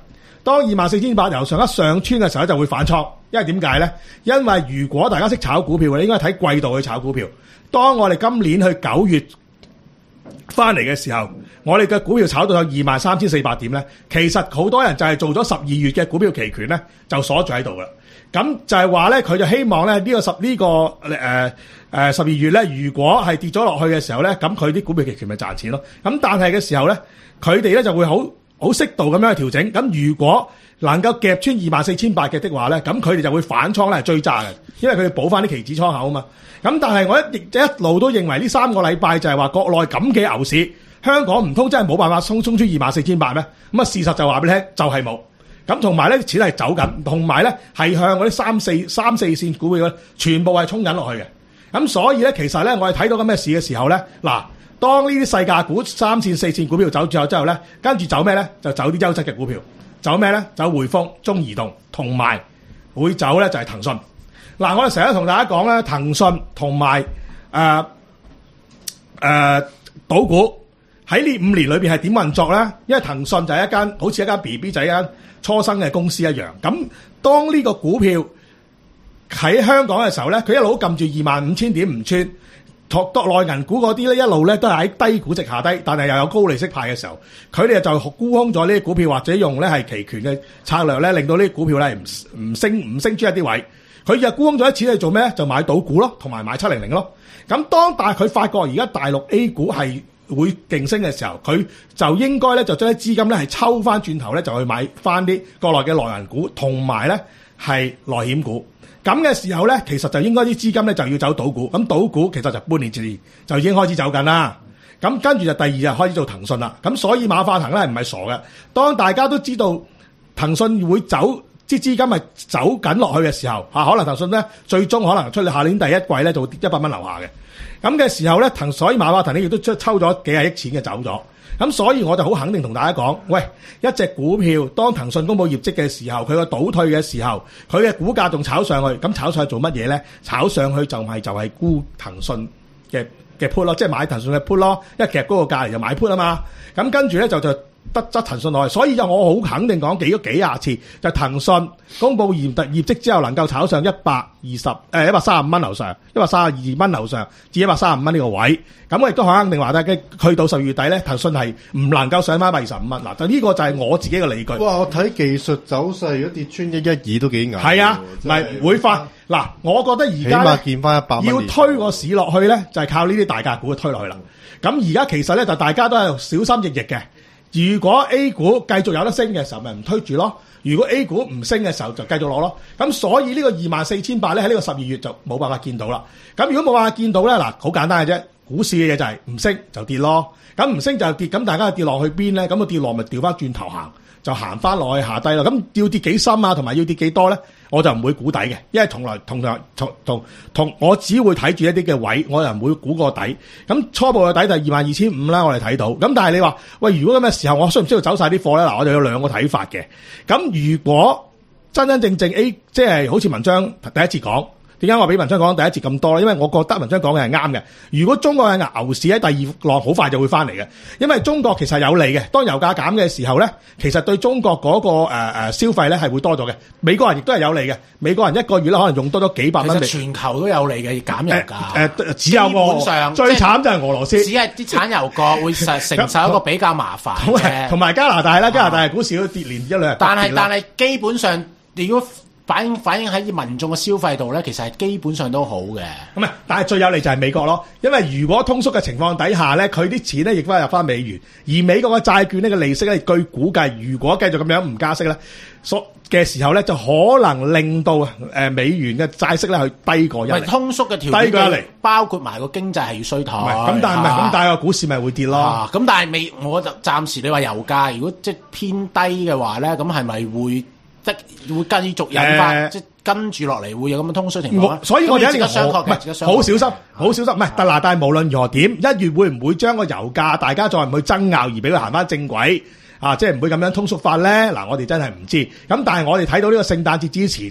當二萬四千八由上一上穿嘅時候就會反倉，因為點解咧？因為如果大家識炒股票，你應該睇季度去炒股票。當我哋今年去九月翻嚟嘅時候，我哋嘅股票炒到有二萬三千四百點咧，其實好多人就係做咗十二月嘅股票期權咧，就鎖住喺度啦。咁就係話咧，佢就希望咧呢個十呢個誒誒十二月咧，如果係跌咗落去嘅時候咧，咁佢啲股票期權咪賺錢咯。咁但係嘅時候咧，佢哋咧就會好好適度咁樣去調整。咁如果能夠夾穿二萬四千八嘅的話咧，咁佢哋就會反倉咧追揸嘅，因為佢哋補翻啲期指倉口啊嘛。咁但係我一一路都認為呢三個禮拜就係話國內咁嘅牛市，香港唔通真係冇辦法衝衝出二萬四千八咩？咁啊事實就話俾你聽，就係冇。咁同埋咧，錢係走緊，同埋咧係向嗰啲三四三四線股票咧，全部係衝緊落去嘅。咁所以咧，其實咧，我哋睇到咁嘅事嘅時候咧，嗱，當呢啲細價股、三線、四線股票走咗之後咧，跟住走咩咧？就走啲優質嘅股票，走咩咧？走匯豐、中移動，同埋會走咧就係騰訊。嗱，我哋成日同大家講咧，騰訊同埋誒誒賭股喺呢五年裏邊係點運作咧？因為騰訊就係一間好似一間 B B 仔一間初生嘅公司一樣。咁當呢個股票喺香港嘅時候咧，佢一路撳住二萬五千點唔穿，托多內銀股嗰啲咧一路咧都係喺低估值下低，但係又有高利息派嘅時候，佢哋就沽空咗呢啲股票，或者用咧係期權嘅策略咧，令到呢啲股票咧唔唔升唔升出一啲位。佢就沽空咗啲錢去做咩咧？就買賭股咯，同埋買七零零咯。咁當但係佢發覺而家大陸 A 股係會勁升嘅時候，佢就應該咧就將啲資金咧係抽翻轉頭咧，就去買翻啲國內嘅內銀股，同埋咧係內險股。咁嘅時候咧，其實就應該啲資金咧就要走賭股。咁賭股其實就半年前就已經開始走緊啦。咁跟住就第二日開始做騰訊啦。咁所以馬化騰咧唔係傻嘅。當大家都知道騰訊會走，啲資金係走緊落去嘅時候，嚇可能騰訊咧最終可能出嚟下年第一季咧就跌一百蚊樓下嘅。咁嘅時候咧，騰所以馬化騰呢亦都出抽咗幾廿億錢嘅走咗。咁所以我就好肯定同大家講，喂，一隻股票當騰訊公佈業績嘅時候，佢個倒退嘅時候，佢嘅股價仲炒上去，咁炒上去做乜嘢咧？炒上去就係就係沽騰訊嘅嘅 put 咯，即係買騰訊嘅 put 咯，一夾嗰個價嚟就買 put 啊嘛。咁跟住咧就就得得騰訊落去，所以就我好肯定講幾咗幾廿次，就騰訊公佈業業績之後能夠炒上一百二十誒一百三十五蚊樓上，一百三十二蚊樓上至一百三十五蚊呢個位。咁我亦都好肯定話，大家去到十月底咧，騰訊係唔能夠上翻一百二十五蚊。嗱，就呢個就係我自己嘅理據。 哇！我睇技術走勢，如果跌穿一一二都幾硬。 係啊，唔係會翻。嗱，我覺得而家起碼見翻一百蚊。 要推個市落去咧，就係靠呢啲大價股推落去啦。咁而家其實咧就大家都係小心翼翼嘅。如果 A 股繼續有得升嘅時候，咪唔推住咯；如果 A 股唔升嘅時候，就繼續攞咯。咁所以呢個二萬四千八咧，喺呢個十二月就冇辦法見到啦。咁如果冇辦法見到咧，嗱，好簡單嘅啫。股市嘅嘢就係唔升就跌咯。咁唔升就跌，咁大家跌落去邊咧？咁個跌落咪調翻轉頭行，就行翻落去下低咯。咁要跌幾深啊？同埋要跌幾多咧？我就唔會估底嘅，因為從來同同同同同我只會睇住一啲嘅位，我又唔會估個底。咁初步嘅底就係二萬二千五啦，我哋睇到。咁但係你話喂，如果咁嘅時候，我需唔需要走晒啲貨咧？嗱，我就有兩個睇法嘅。咁如果真真正正 A，即係好似文章第一次講。點解我俾文章講第一節咁多咧？因為我覺得文章講嘅係啱嘅。如果中國嘅牛市喺第二浪好快就會翻嚟嘅，因為中國其實有利嘅。當油價減嘅時候咧，其實對中國嗰、那個誒誒、呃、消費咧係會多咗嘅。美國人亦都係有利嘅。美國人一個月咧可能用多咗幾百蚊。 其實全球都有利嘅減油價。誒、呃呃，只有我基本上最慘就係俄羅斯， 只係啲產油國會承受一個比較麻煩嘅。 同埋加拿大啦，加拿大股市都跌連一兩日。 但係但係基本上，如果反映反映喺民眾嘅消費度咧，其實係基本上都好嘅。 咁啊，但係最有利就係美國咯，因為如果通縮嘅情況底下咧，佢啲錢咧亦都係入翻美元，而美國嘅債券呢個利息咧，據估計如果繼續咁樣唔加息咧，所嘅時候咧，就可能令到誒美元嘅債息咧去低過一厘。 通縮嘅條件低過一厘，包括埋個經濟係要衰退。 咁但係唔係咁，但係個股市咪會跌咯。 咁、啊、但係未，我就暫時你話油價如果即係偏低嘅話咧，咁係咪會？即會繼續引發，呃、即跟住落嚟會有咁嘅通衰情況。 所以我哋一定要好好小心，好小心。唔係，但嗱，但係無論如何點，一月會唔會將個油價大家再唔去爭拗而俾佢行翻正軌啊？即係唔會咁樣通縮法咧？嗱，我哋真係唔知。咁但係我哋睇到呢個聖誕節之前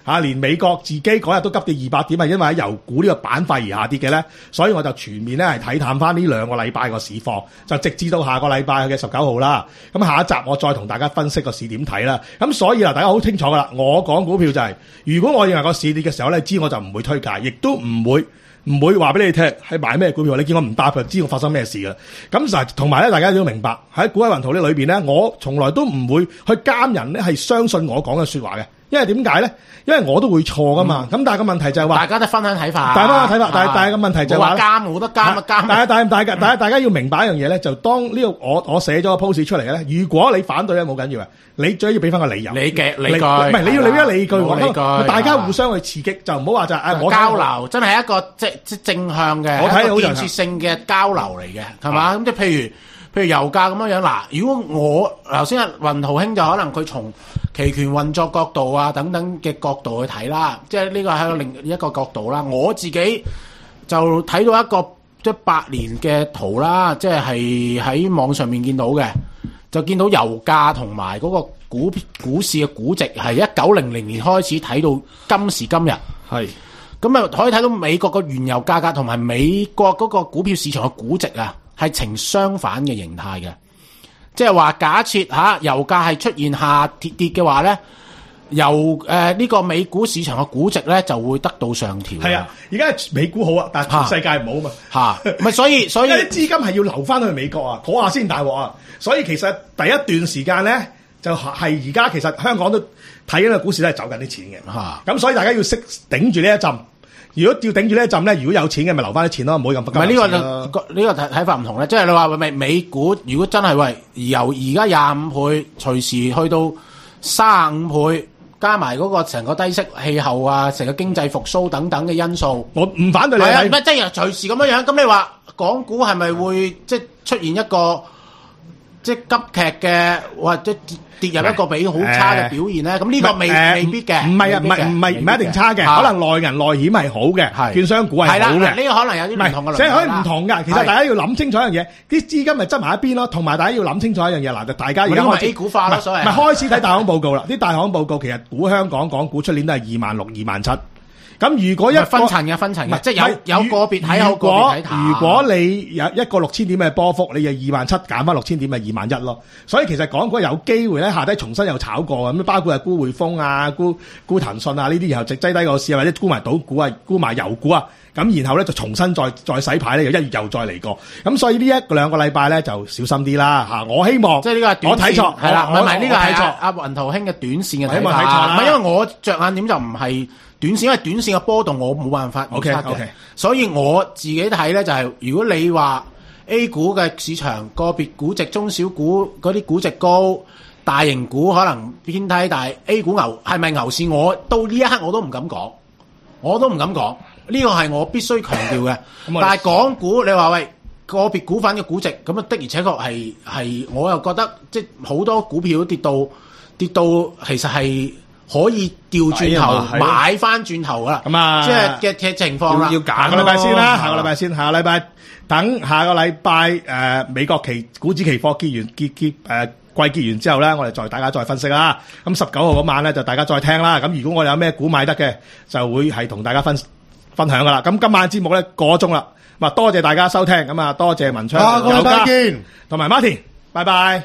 嚇，連美國自己嗰日都急跌二百點，係因為喺油股呢個板塊而下跌嘅咧，所以我就全面咧係睇淡翻呢兩個禮拜個市況，就直至到下個禮拜嘅十九號啦。咁下一集我再同大家分析個市點睇啦。咁所以嗱，大家好清楚噶啦，我講股票就係、是，如果我認為個市跌嘅時候咧，知我就唔會推介，亦都唔會。唔會話俾你聽係買咩股票，你見我唔答佢，知我發生咩事㗎。咁就同埋咧，大家都要明白喺股海雲圖呢裏邊咧，我從來都唔會去監人咧係相信我講嘅説話嘅，因為點解咧？因為我都會錯噶嘛。咁、嗯、但係個問題就係話， 大家都分享睇法， 大家睇法，但係但係個問題就係話監冇得監啊監。 但係但係大家大家大家要明白一樣嘢咧，就當呢個我我寫咗個 post 出嚟嘅咧，如果你反對咧冇緊要嘅，你最要俾翻個理由， 你嘅理據， 唔係你要你一理據， 理據大家互相去刺激，就唔好話就係誒我交流，真係一個即即正向嘅， 我睇好建設性嘅交流嚟嘅，係嘛？咁即係譬如。譬如油價咁樣樣嗱，如果我頭先阿雲圖兄就可能佢從期權運作角度啊等等嘅角度去睇啦，即係呢個係另一個角度啦。我自己就睇到一個即係百年嘅圖啦，即係係喺網上面見到嘅，就見到油價同埋嗰個股股市嘅估值係一九零零年開始睇到今時今日，係咁啊可以睇到美國個原油價格同埋美國嗰個股票市場嘅估值啊。係呈相反嘅形態嘅，即係話假設吓油價係出現下跌跌嘅話咧，油誒呢、呃這個美股市場嘅估值咧就會得到上調。係啊，而家美股好啊，但係全世界唔好啊嘛。吓、啊，唔係所以所以啲資金係要留翻去美國啊，嗰下先大鑊啊。所以其實第一段時間咧，就係而家其實香港都睇緊個股市都係走緊啲錢嘅。吓、啊，咁所以大家要識頂住呢一陣。如果要頂住呢一陣咧，如果有錢嘅咪留翻啲錢咯，唔好咁急。唔係呢個呢、呢個睇睇法唔同咧，即係你話咪美股如果真係喂由而家廿五倍，隨時去到三十五倍，加埋嗰個成個低息氣候啊，成個經濟復甦等等嘅因素，我唔反對你。係啊，乜即係隨時咁樣樣，咁你話港股係咪會即係出現一個即係急劇嘅或者跌跌入一個比好差嘅表現咧？咁呢個未未必嘅，唔係啊，唔係唔係唔係一定差嘅，可能內銀內險係好嘅，券商股係好嘅。係啦，呢個可能有啲唔同嘅，即係可以唔同㗎。其實大家要諗清楚一樣嘢，啲資金咪執埋一邊咯，同埋大家要諗清楚一樣嘢。嗱，就大家而家開始 A 股化啦，所謂咪開始睇大行報告啦。啲大行報告其實估香港港股出年都係二萬六、二萬七。咁如果一分層嘅分層嘅，即係有有個別睇好個別睇淡。如果你有一個六千點嘅波幅，你就二萬七減翻六千點，咪二萬一咯。所以其實港股有機會咧，下低重新又炒過咁，包括係沽匯豐啊、沽沽騰訊啊呢啲，然後直擠低個市啊，或者沽埋賭股啊、沽埋油股啊，咁然後咧就重新再再洗牌咧，又一月又再嚟過。咁所以呢一兩個禮拜咧就小心啲啦嚇。我希望即係呢個係短線，我睇錯係啦，唔係呢個係睇錯阿雲圖兄嘅短線嘅睇法。唔係因為我着眼點就唔係。短線，因為短線嘅波動我冇辦法預測嘅，okay, okay. 所以我自己睇咧就係、是，如果你話 A 股嘅市場個別估值中小股嗰啲估值高，大型股可能偏低，但係 A 股牛係咪牛市？我到呢一刻我都唔敢講，我都唔敢講，呢個係我必須強調嘅。但係港股你話喂個別股份嘅估值咁啊，的而且確係係，我又覺得即係好多股票都跌到跌到，其實係。可以調轉頭買翻轉頭噶啦，咁啊，即係嘅嘅情況啦。要揀下個禮拜先啦，下個禮拜先，下個禮拜等下個禮拜誒美國期股指期貨結完結結誒季結完之後咧，我哋再大家再分析啦。咁十九號嗰晚咧就大家再聽啦。咁如果我哋有咩股買得嘅，就會係同大家分分享噶啦。咁今晚節目咧個鐘啦，咁啊多謝大家收聽，咁啊多謝文昌，下個禮拜見，同埋 Martin，拜拜。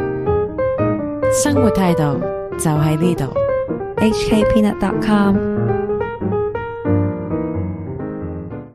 生活態度就喺呢度 ，H K Peanut dot com。